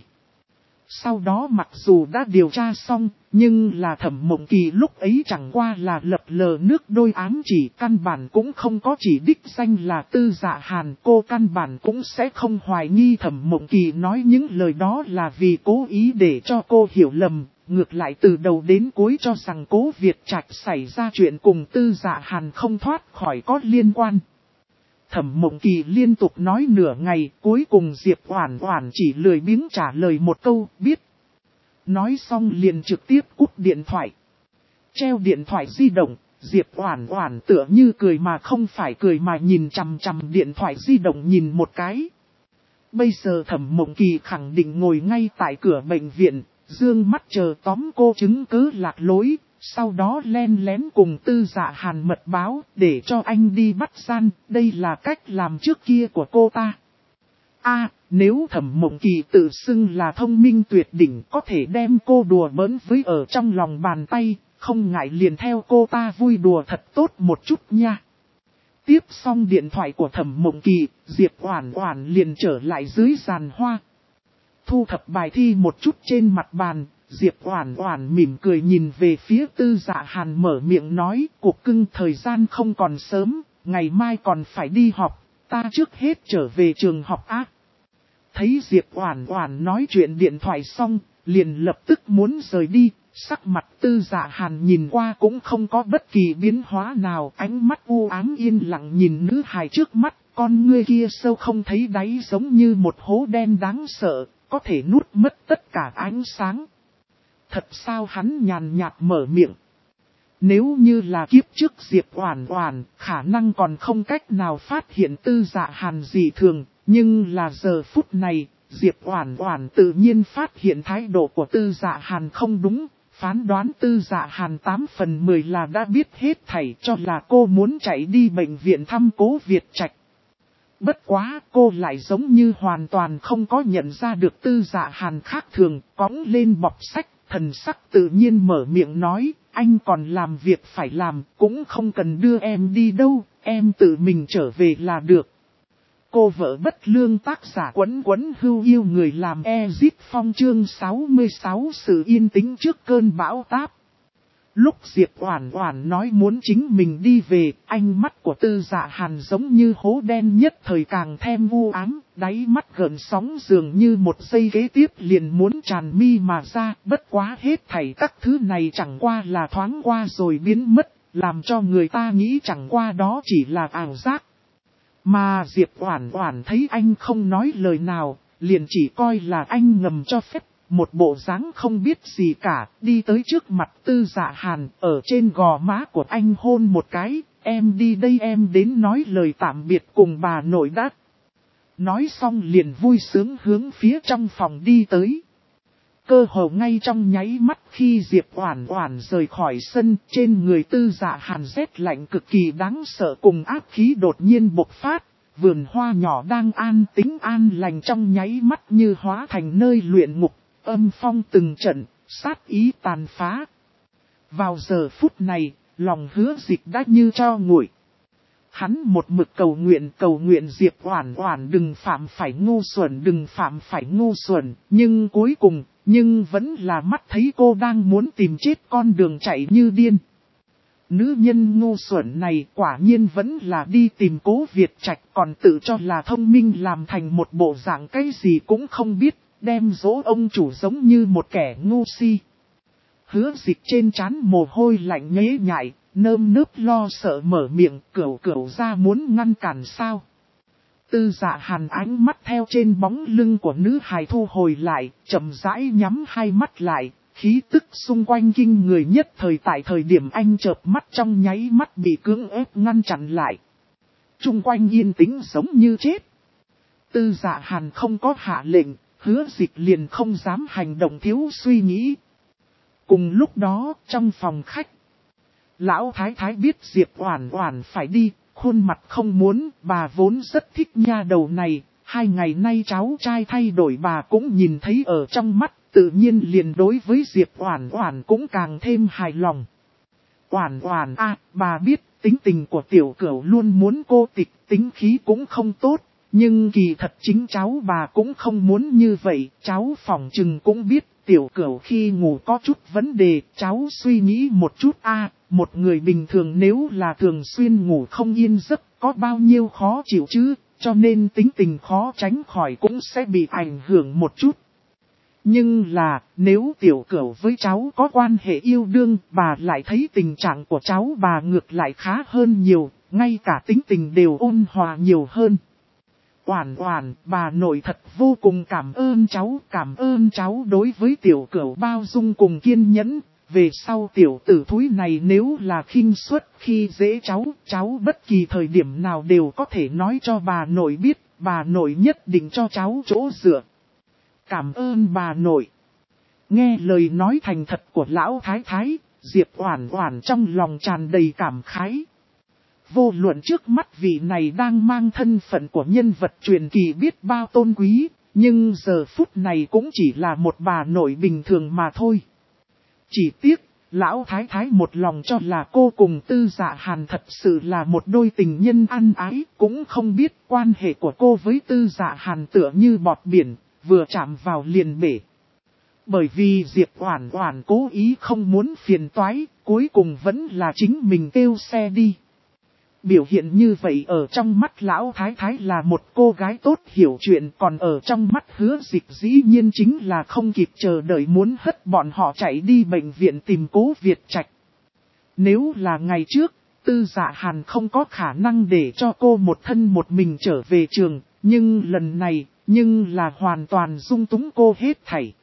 Sau đó mặc dù đã điều tra xong, nhưng là Thẩm Mộng Kỳ lúc ấy chẳng qua là lập lờ nước đôi ám chỉ, căn bản cũng không có chỉ đích danh là Tư Dạ Hàn. Cô căn bản cũng sẽ không hoài nghi Thẩm Mộng Kỳ nói những lời đó là vì cố ý để cho cô hiểu lầm, ngược lại từ đầu đến cuối cho rằng Cố Việt Trạch xảy ra chuyện cùng Tư Dạ Hàn không thoát khỏi có liên quan. Thẩm Mộng Kỳ liên tục nói nửa ngày, cuối cùng Diệp Oản Oản chỉ lười biếng trả lời một câu, biết. Nói xong liền trực tiếp cúp điện thoại. Treo điện thoại di động, Diệp Oản Oản tựa như cười mà không phải cười mà nhìn chằm chằm điện thoại di động nhìn một cái. Bây giờ Thẩm Mộng Kỳ khẳng định ngồi ngay tại cửa bệnh viện, dương mắt chờ tóm cô chứng cứ lạc lối. Sau đó len lén cùng Tư Dạ Hàn mật báo để cho anh đi bắt gian, đây là cách làm trước kia của cô ta. Nếu Thẩm Mộng Kỳ tự xưng là thông minh tuyệt đỉnh có thể đem cô đùa bỡn với ở trong lòng bàn tay, không ngại liền theo cô ta vui đùa thật tốt một chút nha. Tiếp xong điện thoại của Thẩm Mộng Kỳ, Diệp Oản Oản liền trở lại dưới giàn hoa. Thu thập bài thi một chút trên mặt bàn. Diệp Oản Oản mỉm cười nhìn về phía Tư Dạ Hàn mở miệng nói, cục cưng thời gian không còn sớm, ngày mai còn phải đi học, ta trước hết trở về trường học á. Thấy Diệp Oản Oản nói chuyện điện thoại xong, liền lập tức muốn rời đi, sắc mặt Tư Dạ Hàn nhìn qua cũng không có bất kỳ biến hóa nào, ánh mắt u ám yên lặng nhìn nữ hài trước mắt, con ngươi kia sâu không thấy đáy giống như một hố đen đáng sợ, có thể nuốt mất tất cả ánh sáng. Thật sao hắn nhàn nhạt mở miệng. Nếu như là kiếp trước Diệp Oản Oản, khả năng còn không cách nào phát hiện Tư Dạ Hàn dị thường, nhưng là giờ phút này, Diệp Oản Oản tự nhiên phát hiện thái độ của Tư Dạ Hàn không đúng, phán đoán Tư Dạ Hàn 8 phần 10 là đã biết hết thảy cho là cô muốn chạy đi bệnh viện thăm Cố Việt Trạch. Bất quá cô lại giống như hoàn toàn không có nhận ra được Tư Dạ Hàn khác thường, cõng lên bọc sách. Thần sắc tự nhiên mở miệng nói, anh còn làm việc phải làm, cũng không cần đưa em đi đâu, em tự mình trở về là được. Cô vợ bất lương tác giả Quấn Quấn Hưu yêu người làm Ezit Phong chương 66 sự yên tĩnh trước cơn bão táp. Lúc Diệp Oản Oản nói muốn chính mình đi về, ánh mắt của Tư Dạ Hàn giống như hố đen nhất thời càng thêm u ám, đáy mắt gợn sóng dường như một giây kế tiếp liền muốn tràn mi mà ra, bất quá hết thảy các thứ này chẳng qua là thoáng qua rồi biến mất, làm cho người ta nghĩ chẳng qua đó chỉ là ảo giác. Mà Diệp Oản Oản thấy anh không nói lời nào, liền chỉ coi là anh ngầm cho phép. Một bộ dáng không biết gì cả, đi tới trước mặt Tư Dạ Hàn, ở trên gò má của anh hôn một cái, em đi đây em đến nói lời tạm biệt cùng bà nội đã. Nói xong liền vui sướng hướng phía trong phòng đi tới. Cơ hồ ngay trong nháy mắt khi Diệp Oản Oản rời khỏi sân, trên người Tư Dạ Hàn rét lạnh cực kỳ đáng sợ cùng áp khí đột nhiên bộc phát. vườn hoa nhỏ đang an tĩnh an lành trong nháy mắt như hóa thành nơi luyện ngục, âm phong từng trận, sát ý tàn phá. Vào giờ phút này, lòng Hứa Dịch đã như tro nguội. Hắn một mực cầu nguyện Diệp Oản Oản đừng phạm phải ngu xuẩn, nhưng cuối cùng, vẫn là mắt thấy cô đang muốn tìm chết con đường chạy như điên. Nữ nhân ngu xuẩn này quả nhiên vẫn là đi tìm Cố Việt Trạch, còn tự cho là thông minh làm thành một bộ dạng cái gì cũng không biết, đem dỗ ông chủ giống như một kẻ ngu si. Hứa Dịch trên trán mồ hôi lạnh nhễ nhại, nơm nớp lo sợ mở miệng, cẩu ra muốn ngăn cản sao. Tư Dạ Hàn ánh mắt theo trên bóng lưng của nữ hài thu hồi lại, chậm rãi nhắm hai mắt lại, khí tức xung quanh kinh người nhất tại thời điểm anh chợp mắt trong nháy mắt bị cưỡng ép ngăn chặn lại. Trung quanh yên tĩnh giống như chết. Tư Dạ Hàn không có hạ lệnh, Hứa Dịch liền không dám hành động thiếu suy nghĩ. Cùng lúc đó, trong phòng khách, Lão Thái Thái biết Diệp Oản Oản phải đi, khuôn mặt không muốn, bà vốn rất thích nha đầu này, 2 ngày nay cháu trai thay đổi bà cũng nhìn thấy ở trong mắt, tự nhiên liền đối với Diệp Oản Oản cũng càng thêm hài lòng. Oản Oản à, bà biết tính tình của tiểu cửu luôn muốn cô tịch, tính khí cũng không tốt, nhưng kỳ thật chính cháu bà cũng không muốn như vậy, cháu phỏng chừng cũng biết tiểu cửu khi ngủ có chút vấn đề, cháu suy nghĩ một chút một người bình thường nếu là thường xuyên ngủ không yên giấc có bao nhiêu khó chịu chứ, cho nên tính tình khó tránh khỏi cũng sẽ bị ảnh hưởng một chút. Nhưng là, nếu tiểu cửu với cháu có quan hệ yêu đương, bà lại thấy tình trạng của cháu bà ngược lại khá hơn nhiều, ngay cả tính tình đều ôn hòa nhiều hơn. Oản Oản, bà nội thật vô cùng cảm ơn cháu đối với tiểu cửu bao dung cùng kiên nhẫn. Về sau tiểu tử thúi này nếu là khinh suất khi dễ cháu bất kỳ thời điểm nào đều có thể nói cho bà nội biết, bà nội nhất định cho cháu chỗ dựa. Cảm ơn bà nội. Nghe lời nói thành thật của Lão Thái Thái, Diệp Oản Oản trong lòng tràn đầy cảm khái. Vô luận trước mắt vị này đang mang thân phận của nhân vật truyền kỳ biết bao tôn quý, nhưng giờ phút này cũng chỉ là một bà nội bình thường mà thôi. Chỉ tiếc, Lão Thái Thái một lòng cho là cô cùng Tư Dạ Hàn thật sự là một đôi tình nhân ăn ái, cũng không biết quan hệ của cô với Tư Dạ Hàn tựa như bọt biển, vừa chạm vào liền bể. Bởi vì Diệp Oản Oản cố ý không muốn phiền toái, cuối cùng vẫn là chính mình kêu xe đi. Biểu hiện như vậy ở trong mắt Lão Thái Thái là một cô gái tốt hiểu chuyện, còn ở trong mắt Hứa Dịch dĩ nhiên chính là không kịp chờ đợi muốn hất bọn họ chạy đi bệnh viện tìm Cố Việt Trạch. Nếu là ngày trước, Tư Dạ Hàn không có khả năng để cho cô một thân một mình trở về trường, nhưng lần này, là hoàn toàn dung túng cô hết thảy.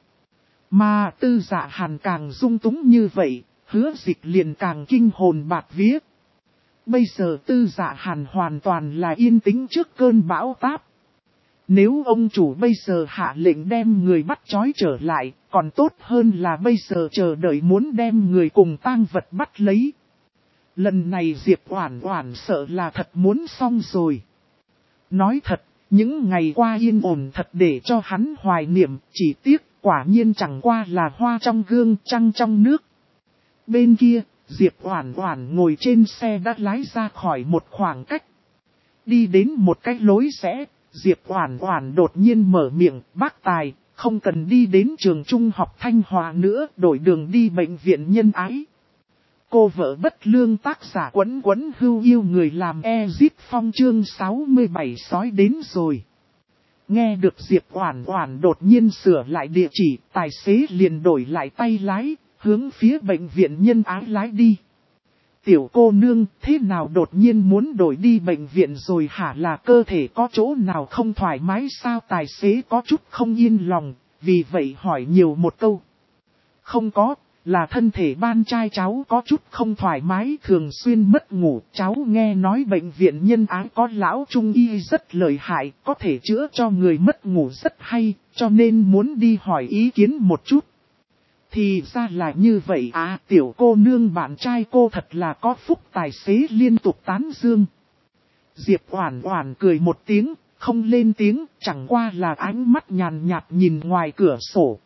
Mà Tư Dạ Hàn càng dung túng như vậy, Hứa Dịch liền càng kinh hồn bạt vía. Bây giờ Tư Dạ Hàn hoàn toàn là yên tĩnh trước cơn bão táp. Nếu ông chủ bây giờ hạ lệnh đem người bắt trói trở lại, còn tốt hơn là bây giờ chờ đợi muốn đem người cùng tang vật bắt lấy. Lần này Diệp Oản Oản sợ là thật muốn xong rồi. Nói thật, những ngày qua yên ổn thật để cho hắn hoài niệm, chỉ tiếc quả nhiên chẳng qua là hoa trong gương trăng trong nước. Bên kia, Diệp Oản Oản ngồi trên xe đã lái ra khỏi một khoảng cách. Đi đến một cái lối rẽ, Diệp Oản Oản đột nhiên mở miệng, "Bác Tài, không cần đi đến trường trung học Thanh Hòa nữa, đổi đường đi bệnh viện Nhân Ái." Cô vợ bất lương tác giả Quấn Quấn Hưu yêu người làm Ezit Phong chương 67 sói đến rồi. Nghe được Diệp Oản Oản đột nhiên sửa lại địa chỉ, tài xế liền đổi lại tay lái, hướng phía bệnh viện Nhân Ái lái đi. Tiểu cô nương, thế nào đột nhiên muốn đổi đi bệnh viện rồi hả, là cơ thể có chỗ nào không thoải mái sao? Tài xế có chút không yên lòng, vì vậy hỏi nhiều một câu. Không có, là thân thể ban trai cháu có chút không thoải mái, thường xuyên mất ngủ. Cháu nghe nói bệnh viện Nhân Ái có lão trung y rất lợi hại, có thể chữa cho người mất ngủ rất hay, cho nên muốn đi hỏi ý kiến một chút. Thì ra là như vậy à, tiểu cô nương bạn trai cô thật là có phúc, tài xế liên tục tán dương. Diệp Oản Oản cười một tiếng, không lên tiếng, chẳng qua là ánh mắt nhàn nhạt nhìn ngoài cửa sổ.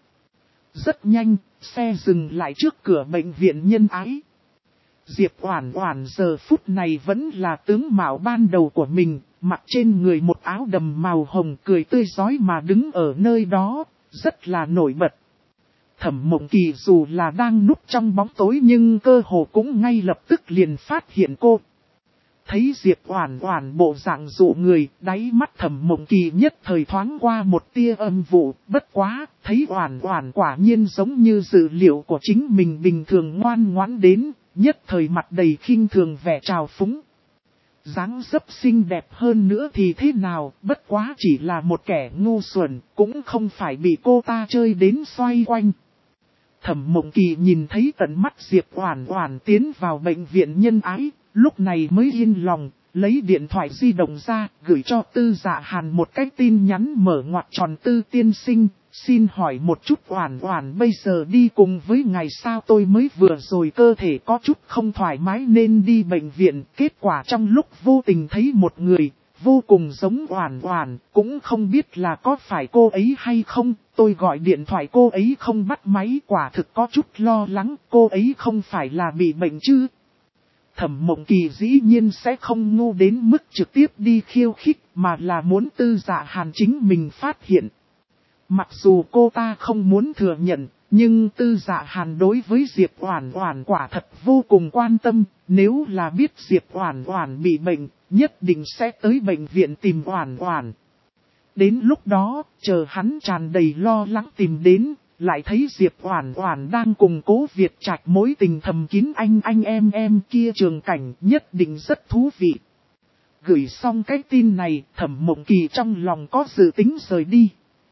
Rất nhanh, xe dừng lại trước cửa bệnh viện Nhân Ái. Diệp Oản Oản giờ phút này vẫn là tướng mạo ban đầu của mình, mặc trên người một áo đầm màu hồng, cười tươi rói mà đứng ở nơi đó, rất là nổi bật. Thẩm Mộng Kỳ dù là đang núp trong bóng tối nhưng cơ hồ cũng ngay lập tức liền phát hiện cô. Thấy Diệp Oản Oản bộ dạng dụ người, đáy mắt Thẩm Mộng Kỳ nhất thời thoáng qua một tia âm vụ, bất quá, thấy Oản Oản quả nhiên giống như dự liệu của chính mình bình thường ngoan ngoãn đến, nhất thời mặt đầy khinh thường vẻ trào phúng. Dáng dấp xinh đẹp hơn nữa thì thế nào, bất quá chỉ là một kẻ ngu xuẩn, cũng không phải bị cô ta chơi đến xoay quanh. Thẩm Mộng Kỳ nhìn thấy tận mắt Diệp Oản Oản tiến vào bệnh viện Nhân Ái, lúc này mới yên lòng, lấy điện thoại di động ra, gửi cho Tư Dạ Hàn một cái tin nhắn mở ngoặc tròn: Tư tiên sinh, xin hỏi một chút Oản Oản bây giờ đi cùng với ngài sao? Tôi mới vừa rồi cơ thể có chút không thoải mái nên đi bệnh viện, kết quả trong lúc vô tình thấy một người, vô cùng giống Oản Oản, cũng không biết là có phải cô ấy hay không, tôi gọi điện thoại cô ấy không bắt máy, quả thực có chút lo lắng, cô ấy không phải là bị bệnh chứ? Thẩm Mộng Kỳ dĩ nhiên sẽ không ngu đến mức trực tiếp đi khiêu khích, mà là muốn Tư Dạ Hàn chính mình phát hiện. Mặc dù cô ta không muốn thừa nhận, nhưng Tư Dạ Hàn đối với Diệp Oản Oản quả thật vô cùng quan tâm, nếu là biết Diệp Oản Oản bị bệnh, nhất định sẽ tới bệnh viện tìm Oản Oản. Đến lúc đó, chờ hắn tràn đầy lo lắng tìm đến, lại thấy Diệp Oản Oản đang cùng Cố Việt Trạch mối tình thầm kín anh em kia, trường cảnh nhất định rất thú vị. Gửi xong cái tin này, Thẩm Mộng Kỳ trong lòng có dự tính rời đi.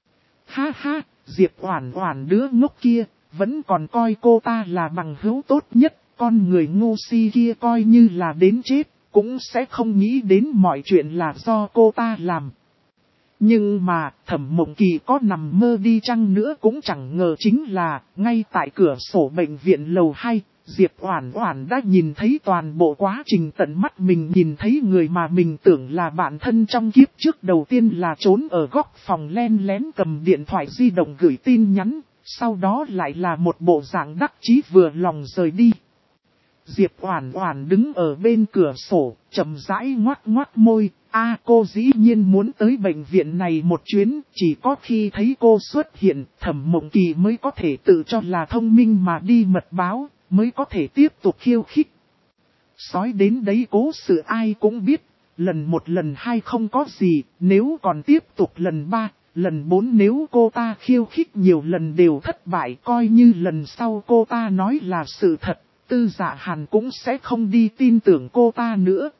Ha ha, Diệp Oản Oản đứa ngốc kia, vẫn còn coi cô ta là bằng hữu tốt nhất, con người ngu si kia coi như là đến chết, cũng sẽ không nghĩ đến mọi chuyện là do cô ta làm. Nhưng mà, Thẩm Mộng Kỳ có nằm mơ đi chăng nữa cũng chẳng ngờ chính là, ngay tại cửa sổ bệnh viện lầu 2, Diệp Oản Oản đã nhìn thấy toàn bộ quá trình tận mắt mình nhìn thấy người mà mình tưởng là bạn thân trong kiếp trước đầu tiên là trốn ở góc phòng len lén cầm điện thoại di động gửi tin nhắn, sau đó lại là một bộ dạng đắc chí vừa lòng rời đi. Diệp Oản Oản đứng ở bên cửa sổ, chậm rãi ngoác ngoác môi, cô dĩ nhiên muốn tới bệnh viện này một chuyến, chỉ có khi thấy cô xuất hiện, Thẩm Mộng Kỳ mới có thể tự cho là thông minh mà đi mật báo, mới có thể tiếp tục khiêu khích. Sói đến đấy cố sự ai cũng biết, lần 1 lần 2 không có gì, nếu còn tiếp tục lần 3, lần 4 nếu cô ta khiêu khích nhiều lần đều thất bại, coi như lần sau cô ta nói là sự thật, Tư Dạ Hàn cũng sẽ không đi tin tưởng cô ta nữa.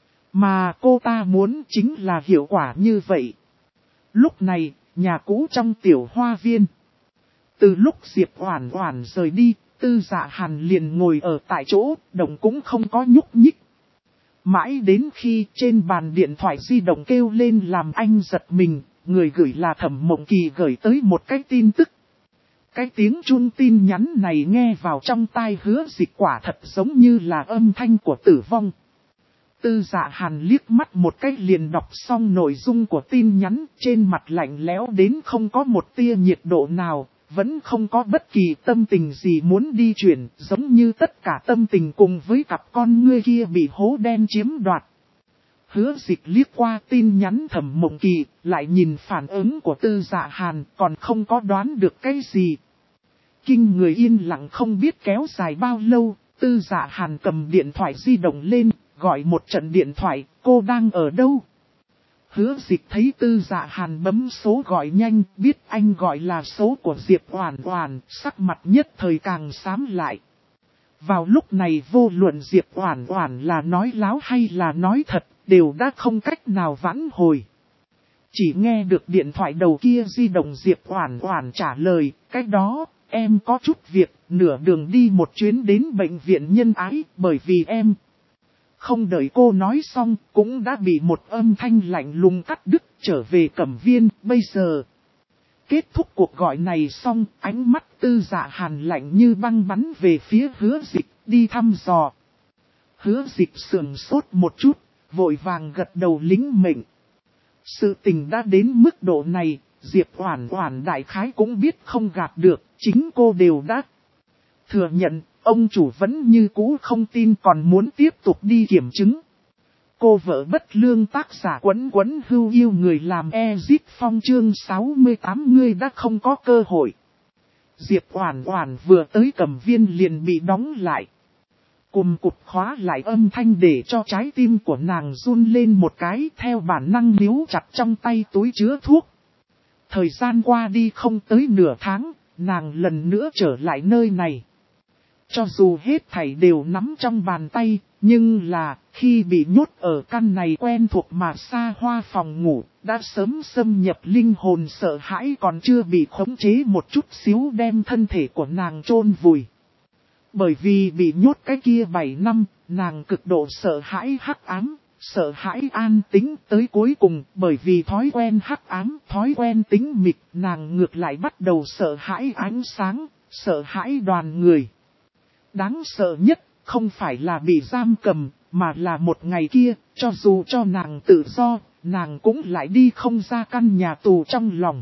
Mà cô ta muốn chính là hiệu quả như vậy. Lúc này, nhà cũ trong tiểu hoa viên. Từ lúc Diệp Oản Oản rời đi, Tư Dạ Hàn liền ngồi ở tại chỗ, động cũng không có nhúc nhích. Mãi đến khi trên bàn điện thoại di động kêu lên làm anh giật mình, người gửi là Thẩm Mộng Kỳ gửi tới một cái tin tức. Cái tiếng chuông tin nhắn này nghe vào trong tai Hứa Dịch quả thật giống như là âm thanh của tử vong. Tư Dạ Hàn liếc mắt một cái liền đọc xong nội dung của tin nhắn, trên mặt lạnh lẽo đến không có một tia nhiệt độ nào, vẫn không có bất kỳ tâm tình gì muốn đi chuyển, giống như tất cả tâm tình cùng với cặp con ngươi kia bị hố đen chiếm đoạt. Hứa Dịch liếc qua tin nhắn Thẩm Mộng Kỳ, lại nhìn phản ứng của Tư Dạ Hàn, còn không có đoán được cái gì. Kinh người yên lặng không biết kéo dài bao lâu, Tư Dạ Hàn cầm điện thoại di động lên, gọi một trận điện thoại, cô đang ở đâu? Hứa Dịch thấy Tư Dạ Hàn bấm số gọi nhanh, biết anh gọi là số của Diệp Oản Oản, sắc mặt nhất thời càng xám lại. Vào lúc này vô luận Diệp Oản Oản là nói láo hay là nói thật, đều đã không cách nào vãn hồi. Chỉ nghe được điện thoại đầu kia di động Diệp Oản Oản trả lời, cái đó, em có chút việc, nửa đường đi một chuyến đến bệnh viện Nhân Ái, bởi vì em. Không đợi cô nói xong, cũng đã bị một âm thanh lạnh lùng cắt đứt, trở về Cẩm Viên, bây giờ. Kết thúc cuộc gọi này xong, ánh mắt Tư Dạ Hàn lạnh như băng bắn về phía Hứa Dịch, đi thăm dò. Hứa Dịch sườn sốt một chút, vội vàng gật đầu lính mệnh. Sự tình đã đến mức độ này, Diệp Oản Oản đại khái cũng biết không gạt được, chính cô đều đã thừa nhận, ông chủ vẫn như cũ không tin còn muốn tiếp tục đi kiểm chứng. Cô vợ bất lương tác giả Quấn Quấn Hưu yêu người làm Exit Phong chương 68 ngươi đã không có cơ hội. Diệp Oản Oản vừa tới cầm viên liền bị đóng lại. Cùm cụp khóa lại âm thanh để cho trái tim của nàng run lên một cái theo bản năng níu chặt trong tay túi chứa thuốc. Thời gian qua đi không tới nửa tháng, nàng lần nữa trở lại nơi này. Cho dù hết thảy đều nắm trong bàn tay, nhưng là khi bị nhốt ở căn này quen thuộc mà xa hoa phòng ngủ, đã sớm xâm nhập linh hồn sợ hãi còn chưa bị khống chế một chút xíu đem thân thể của nàng chôn vùi. Bởi vì bị nhốt cái kia 7 năm, nàng cực độ sợ hãi hắc ám, sợ hãi an tĩnh tới cuối cùng, bởi vì thói quen hắc ám, thói quen tĩnh mịch, nàng ngược lại bắt đầu sợ hãi ánh sáng, sợ hãi đoàn người. Đáng sợ nhất, không phải là bị giam cầm, mà là một ngày kia, cho dù cho nàng tự do, nàng cũng lại đi không ra căn nhà tù trong lòng.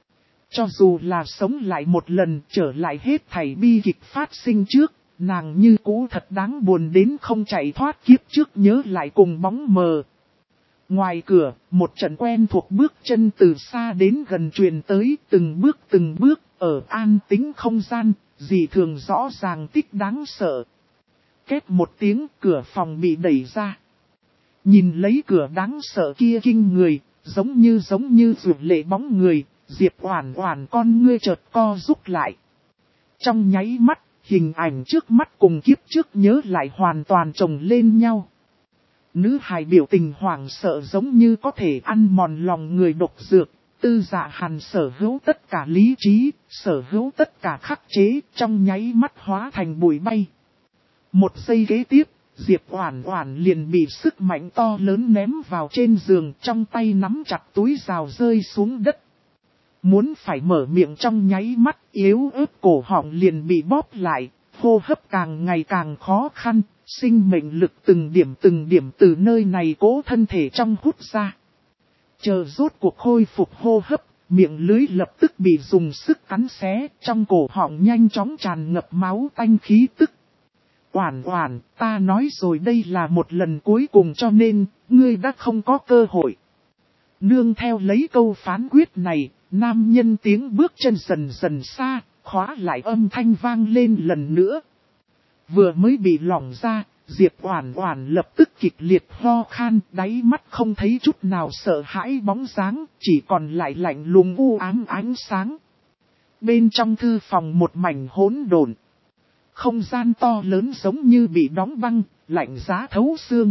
Cho dù là sống lại một lần, trở lại hết thảy bi kịch phát sinh trước, nàng như cũ thật đáng buồn đến không chạy thoát kiếp trước nhớ lại cùng bóng mờ. Ngoài cửa, một trận quen thuộc bước chân từ xa đến gần truyền tới, từng bước, ở an tĩnh không gian, dị thường rõ ràng tích đáng sợ. Két một tiếng, cửa phòng bị đẩy ra. Nhìn lấy cửa đáng sợ kia kinh người, giống như rượu lệ bóng người, Diệp Oản Oản con ngươi chợt co rút lại. Trong nháy mắt, hình ảnh trước mắt cùng kiếp trước nhớ lại hoàn toàn chồng lên nhau. Nữ hài biểu tình hoảng sợ giống như có thể ăn mòn lòng người độc dược. Tư Dạ Hàn sở hữu tất cả lý trí, sở hữu tất cả khắc chế, trong nháy mắt hóa thành bụi bay. Một giây kế tiếp, Diệp Oản Oản liền bị sức mạnh to lớn ném vào trên giường, trong tay nắm chặt túi rào rơi xuống đất. Muốn phải mở miệng trong nháy mắt, yếu ớt cổ họng liền bị bóp lại, hô hấp càng ngày càng khó khăn, sinh mệnh lực từng điểm từ nơi này cố thân thể trong hút ra. Chờ rốt cuộc khôi phục hô hấp, miệng lưới lập tức bị dùng sức cắn xé, trong cổ họng nhanh chóng tràn ngập máu tanh khí tức. Oản Oản, ta nói rồi đây là một lần cuối cùng cho nên, ngươi đã không có cơ hội. Nương theo lấy câu phán quyết này, nam nhân tiếng bước chân dần dần xa, khóa lại âm thanh vang lên lần nữa. Vừa mới bị lỏng ra, Diệp Oản Oản lập tức kịch liệt ho khan, đáy mắt không thấy chút nào sợ hãi bóng dáng, chỉ còn lại lạnh lùng u ám ánh sáng. Bên trong thư phòng một mảnh hỗn độn. Không gian to lớn giống như bị đóng băng, lạnh giá thấu xương.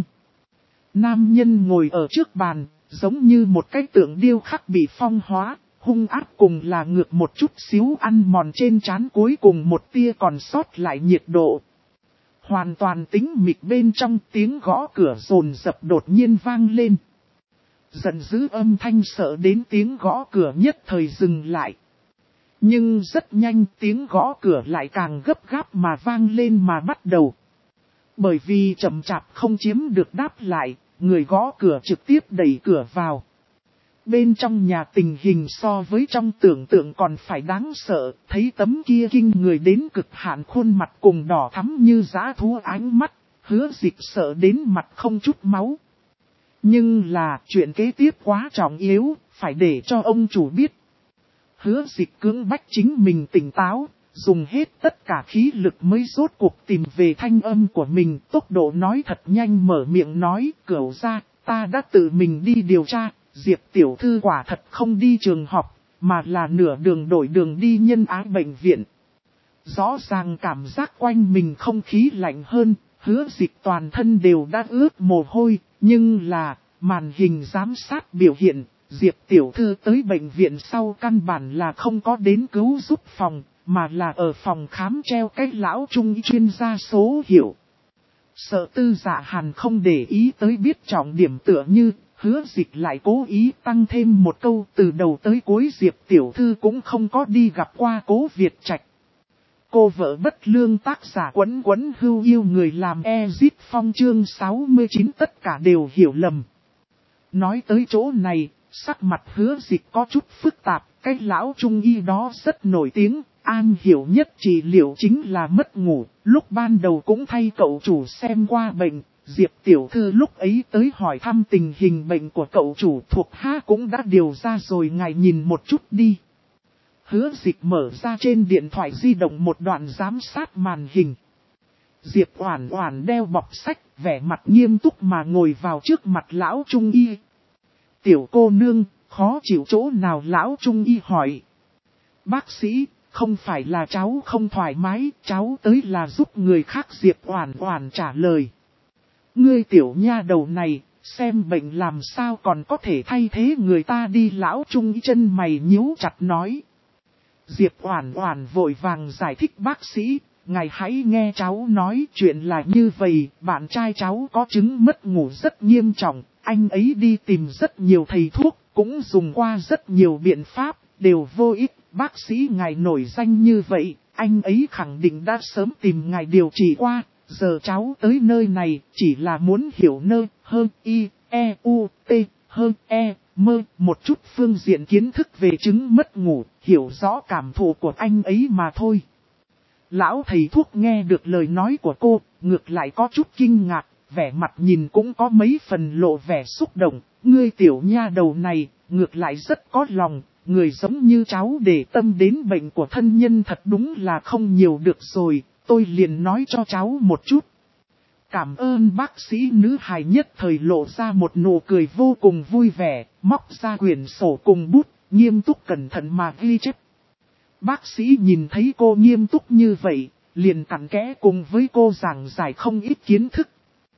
Nam nhân ngồi ở trước bàn, giống như một cái tượng điêu khắc bị phong hóa, hung ác cùng là ngược một chút xíu ăn mòn trên trán cuối cùng một tia còn sót lại nhiệt độ. Hoàn toàn tĩnh mịch bên trong tiếng gõ cửa rồn rập đột nhiên vang lên. Giận dữ âm thanh sợ đến tiếng gõ cửa nhất thời dừng lại. Nhưng rất nhanh tiếng gõ cửa lại càng gấp gáp mà vang lên mà bắt đầu. Bởi vì chậm chạp không chiếm được đáp lại, người gõ cửa trực tiếp đẩy cửa vào. Bên trong nhà tình hình so với trong tưởng tượng còn phải đáng sợ, thấy tấm kia kinh người đến cực hạn khuôn mặt cùng đỏ thắm như dã thú ánh mắt, Hứa Dịch sợ đến mặt không chút máu. Nhưng là chuyện kế tiếp quá trọng yếu, phải để cho ông chủ biết. Hứa Dịch cưỡng bách chính mình tỉnh táo, dùng hết tất cả khí lực mới rốt cuộc tìm về thanh âm của mình, tốc độ nói thật nhanh mở miệng nói, cửu ra, ta đã tự mình đi điều tra. Diệp tiểu thư quả thật không đi trường học, mà là nửa đường đổi đường đi nhân ái bệnh viện. Rõ ràng cảm giác quanh mình không khí lạnh hơn, Hứa Dịch toàn thân đều đã ướt mồ hôi, nhưng là, màn hình giám sát biểu hiện, Diệp tiểu thư tới bệnh viện sau căn bản là không có đến cứu giúp phòng, mà là ở phòng khám treo cái lão trung y chuyên gia số hiệu. Sợ Tư Dạ Hàn không để ý tới biết trọng điểm tựa như, Hứa Dịch lại cố ý tăng thêm một câu từ đầu tới cuối Diệp tiểu thư cũng không có đi gặp qua Cố Việt Trạch. Cô vợ bất lương tác giả Quấn Quấn Hưu yêu người làm Ezit Phong chương 69 tất cả đều hiểu lầm. Nói tới chỗ này, sắc mặt Hứa Dịch có chút phức tạp, cái lão trung y đó rất nổi tiếng, an hiểu nhất trị liệu chính là mất ngủ, lúc ban đầu cũng thay cậu chủ xem qua bệnh, Diệp tiểu thư lúc ấy tới hỏi thăm tình hình bệnh của cậu chủ thuộc hạ cũng đã điều ra rồi, ngài nhìn một chút đi. Hứa Dịch mở ra trên điện thoại di động một đoạn giám sát màn hình. Diệp Oản Oản đeo bọc sách, vẻ mặt nghiêm túc mà ngồi vào trước mặt lão trung y. Tiểu cô nương, khó chịu chỗ nào? Lão trung y hỏi. Bác sĩ, không phải là cháu không thoải mái, cháu tới là giúp người khác. Diệp Oản Oản trả lời. Ngươi tiểu nha đầu này, xem bệnh làm sao còn có thể thay thế người ta đi? Lão trung y chân mày nhíu chặt nói. Diệp Oản Oản vội vàng giải thích, bác sĩ, ngài hãy nghe cháu nói, chuyện là như vậy, bạn trai cháu có chứng mất ngủ rất nghiêm trọng, anh ấy đi tìm rất nhiều thầy thuốc, cũng dùng qua rất nhiều biện pháp, đều vô ích. Bác sĩ ngài nổi danh như vậy, anh ấy khẳng định đã sớm tìm ngài điều trị qua, giờ cháu tới nơi này chỉ là muốn hiểu nơi hơn y, e, u, t, hơn e, mơ một chút phương diện kiến thức về chứng mất ngủ, hiểu rõ cảm thụ của anh ấy mà thôi. Lão thầy thuốc nghe được lời nói của cô, ngược lại có chút kinh ngạc, vẻ mặt nhìn cũng có mấy phần lộ vẻ xúc động. Ngươi tiểu nha đầu này, ngược lại rất có lòng, người giống như cháu để tâm đến bệnh của thân nhân thật đúng là không nhiều được rồi, tôi liền nói cho cháu một chút. Cảm ơn bác sĩ. Nữ hài nhất thời lộ ra một nụ cười vô cùng vui vẻ, móc ra quyển sổ cùng bút, nghiêm túc cẩn thận mà ghi chép. Bác sĩ nhìn thấy cô nghiêm túc như vậy, liền cặn kẽ cùng với cô giảng giải không ít kiến thức.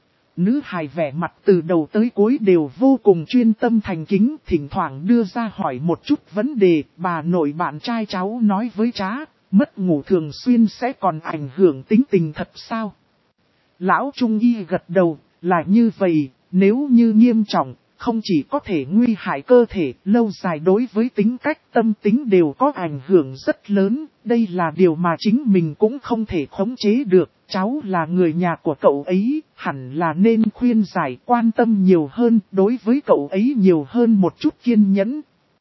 Nữ hài vẻ mặt từ đầu tới cuối đều vô cùng chuyên tâm thành kính, thỉnh thoảng đưa ra hỏi một chút vấn đề. Bà nội bạn trai cháu nói với trá, mất ngủ thường xuyên sẽ còn ảnh hưởng tính tình thật sao? Lão trung y gật đầu, là như vậy, nếu như nghiêm trọng, không chỉ có thể nguy hại cơ thể, lâu dài đối với tính cách tâm tính đều có ảnh hưởng rất lớn, đây là điều mà chính mình cũng không thể khống chế được. Cháu là người nhà của cậu ấy, hẳn là nên khuyên giải, quan tâm nhiều hơn, đối với cậu ấy nhiều hơn một chút kiên nhẫn.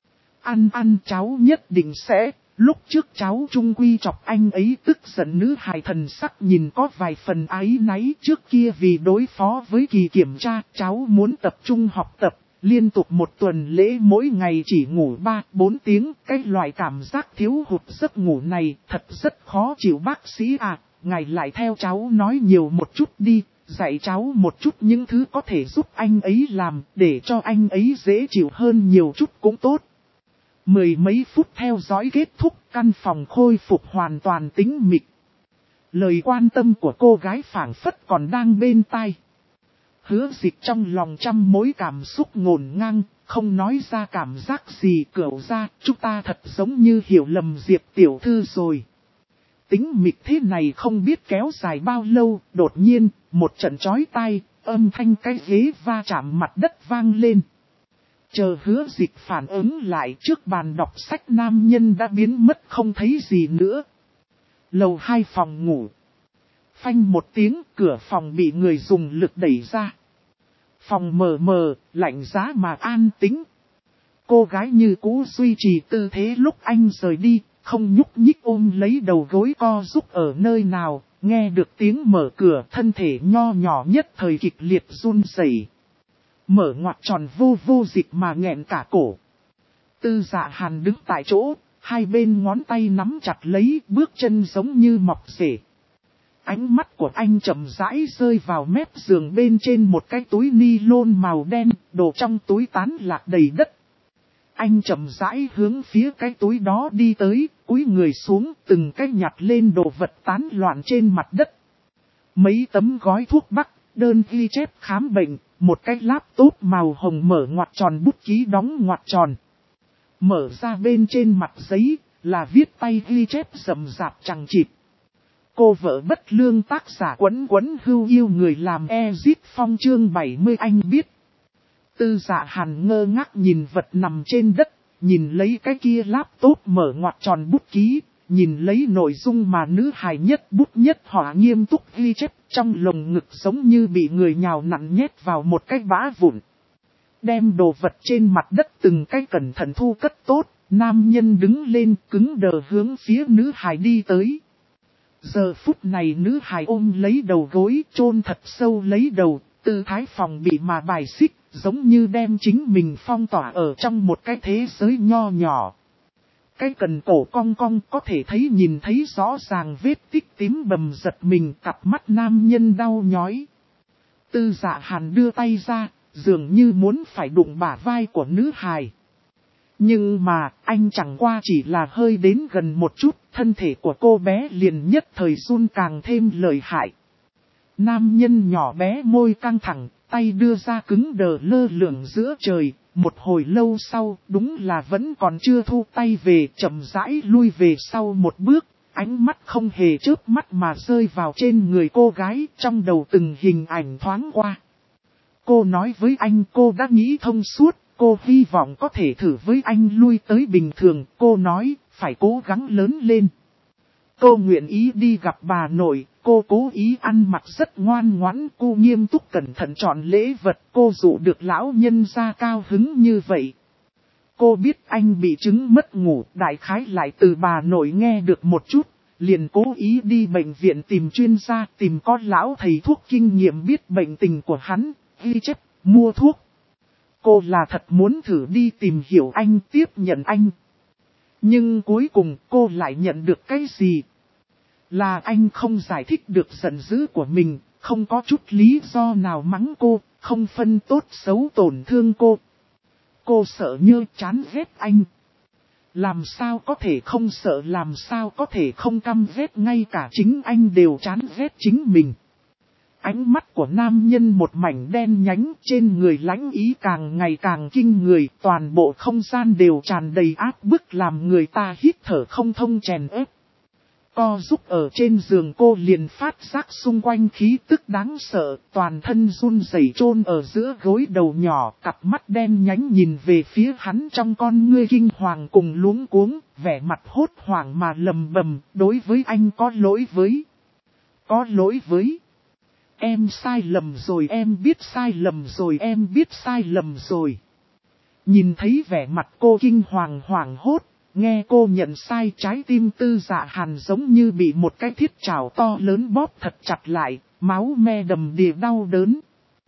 Ăn cháu nhất định sẽ. Lúc trước cháu trung quy chọc anh ấy tức giận. Nữ hài thần sắc nhìn có vài phần áy náy. Trước kia vì đối phó với kỳ kiểm tra, cháu muốn tập trung học tập, liên tục một tuần lễ mỗi ngày chỉ ngủ 3-4 tiếng. Cái loại cảm giác thiếu hụt giấc ngủ này thật rất khó chịu. Bác sĩ à, ngài lại theo cháu nói nhiều một chút đi, dạy cháu một chút những thứ có thể giúp anh ấy làm, để cho anh ấy dễ chịu hơn nhiều chút cũng tốt. Mười mấy phút theo dõi kết thúc, căn phòng khôi phục hoàn toàn tĩnh mịch. Lời quan tâm của cô gái phảng phất còn đang bên tai. Hứa Dịch trong lòng trăm mối cảm xúc ngổn ngang, không nói ra cảm giác gì. Cửu ra, chúng ta thật giống như hiểu lầm Diệp tiểu thư rồi. Tĩnh mịch thế này không biết kéo dài bao lâu, đột nhiên, một trận chói tai, âm thanh cái ghế va chạm mặt đất vang lên. Chờ Hứa Dịch phản ứng lại, trước bàn đọc sách nam nhân đã biến mất không thấy gì nữa. Lầu 2 phòng ngủ. Phanh một tiếng, cửa phòng bị người dùng lực đẩy ra. Phòng mờ mờ, lạnh giá mà an tĩnh. Cô gái như cũ duy trì tư thế lúc anh rời đi, không nhúc nhích ôm lấy đầu gối co giúp ở nơi nào. Nghe được tiếng mở cửa, thân thể nho nhỏ nhất thời kịch liệt run rẩy. Mở ngoặc tròn vô dịch mà nghẹn cả cổ. Tư Dạ Hàn đứng tại chỗ, hai bên ngón tay nắm chặt lấy, bước chân giống như mọc rễ. Ánh mắt của anh chậm rãi rơi vào mép giường bên trên một cái túi ni lôn màu đen, đồ trong túi tán lạc đầy đất. Anh chậm rãi hướng phía cái túi đó đi tới, cúi người xuống, từng cái nhặt lên đồ vật tán loạn trên mặt đất. Mấy tấm gói thuốc bắc, đơn ghi chép khám bệnh, một cái laptop màu hồng mở ngoặc tròn, bút ký đóng ngoặc tròn. Mở ra bên trên mặt giấy, là viết tay ghi chép rậm rạp chằng chịt. Cô vợ bất lương tác giả Quấn Quấn Hưu yêu người làm Ezit Phong chương 70. Anh biết. Tư Dạ Hàn ngơ ngác nhìn vật nằm trên đất, nhìn lấy cái kia laptop mở ngoặc tròn bút ký, nhìn lấy nội dung mà nữ hài nhất bút nhất họa nghiêm túc ghi chép, trong lồng ngực giống như bị người nhào nặn nhét vào một cái bã vụn. Đem đồ vật trên mặt đất từng cái cẩn thận thu cất tốt, nam nhân đứng lên cứng đờ hướng phía nữ hài đi tới. Giờ phút này nữ hài ôm lấy đầu gối, chôn thật sâu lấy đầu, tư thái phòng bị mà bài xích, giống như đem chính mình phong tỏa ở trong một cái thế giới nho nhỏ. Cái cần cổ cong cong có thể thấy nhìn thấy rõ ràng vết tích tím bầm giật mình, cặp mắt nam nhân đau nhói. Tư Dạ Hàn đưa tay ra, dường như muốn phải đụng bả vai của nữ hài. Nhưng mà, anh chẳng qua chỉ là hơi đến gần một chút, thân thể của cô bé liền nhất thời run càng thêm lợi hại. Nam nhân nhỏ bé môi căng thẳng, tay đưa ra cứng đờ lơ lửng giữa trời, một hồi lâu sau, đúng là vẫn còn chưa thu tay về, chậm rãi lui về sau một bước, ánh mắt không hề chớp mắt mà rơi vào trên người cô gái, trong đầu từng hình ảnh thoáng qua. Cô nói với anh cô đã nghĩ thông suốt, cô hy vọng có thể thử với anh lui tới bình thường, cô nói, phải cố gắng lớn lên. Cô nguyện ý đi gặp bà nội, cô cố ý ăn mặc rất ngoan ngoãn, cô nghiêm túc cẩn thận chọn lễ vật, cô dụ được lão nhân ra cao hứng như vậy. Cô biết anh bị chứng mất ngủ, đại khái lại từ bà nội nghe được một chút, liền cố ý đi bệnh viện tìm chuyên gia, tìm có lão thầy thuốc kinh nghiệm biết bệnh tình của hắn, ghi chép, mua thuốc. Cô là thật muốn thử đi tìm hiểu anh, tiếp nhận anh. Nhưng cuối cùng cô lại nhận được cái gì? Là anh không giải thích được giận dữ của mình, không có chút lý do nào mắng cô, không phân tốt xấu tổn thương cô. Cô sợ như chán ghét anh. Làm sao có thể không sợ, làm sao có thể không căm ghét, ngay cả chính anh đều chán ghét chính mình. Ánh mắt của nam nhân một mảnh đen nhánh, trên người lãnh ý càng ngày càng kinh người, toàn bộ không gian đều tràn đầy áp bức làm người ta hít thở không thông chèn ép. Co giúp ở trên giường cô liền phát giác xung quanh khí tức đáng sợ, toàn thân run rẩy chôn ở giữa gối đầu nhỏ, cặp mắt đen nhánh nhìn về phía hắn trong con ngươi kinh hoàng cùng luống cuống, vẻ mặt hốt hoảng mà lầm bầm, đối với anh có lỗi với. Có lỗi với. Em sai lầm rồi, em biết sai lầm rồi, em biết sai lầm rồi. Nhìn thấy vẻ mặt cô kinh hoàng hoảng hốt, nghe cô nhận sai, trái tim Tư Dạ Hàn giống như bị một cái thiết chảo to lớn bóp thật chặt lại, máu me đầm đìa đau đớn.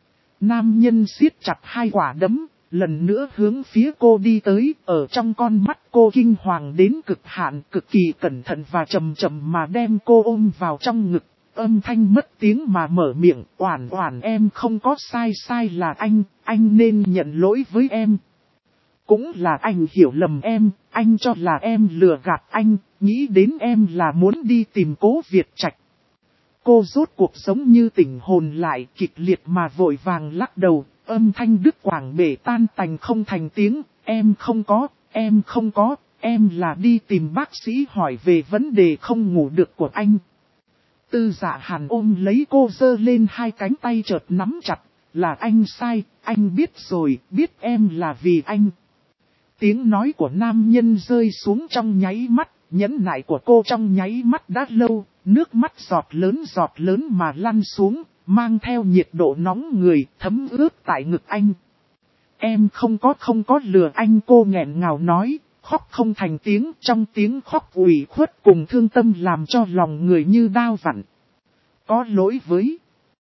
Nam nhân siết chặt hai quả đấm, lần nữa hướng phía cô đi tới, ở trong con mắt cô kinh hoàng đến cực hạn, cực kỳ cẩn thận và chậm chậm mà đem cô ôm vào trong ngực. Âm thanh mất tiếng mà mở miệng, Oản Oản em không có sai, sai là anh nên nhận lỗi với em. Cũng là anh hiểu lầm em, anh cho là em lừa gạt anh, nghĩ đến em là muốn đi tìm Cố Việt Trạch. Cô rốt cuộc giống như tỉnh hồn lại, kịch liệt mà vội vàng lắc đầu, âm thanh đứt quãng bể tan tành không thành tiếng, em không có, em không có, em là đi tìm bác sĩ hỏi về vấn đề không ngủ được của anh. Tư Dạ Hàn ôm lấy cô giơ lên hai cánh tay chợt nắm chặt, là anh sai, anh biết rồi, biết em là vì anh. Tiếng nói của nam nhân rơi xuống trong nháy mắt, nhẫn nại của cô trong nháy mắt đã lâu, nước mắt giọt lớn mà lăn xuống, mang theo nhiệt độ nóng người, thấm ướt tại ngực anh. Em không có lừa anh, cô nghẹn ngào nói, khóc không thành tiếng, trong tiếng khóc ủy khuất cùng thương tâm làm cho lòng người như đao vặn. Có lỗi với.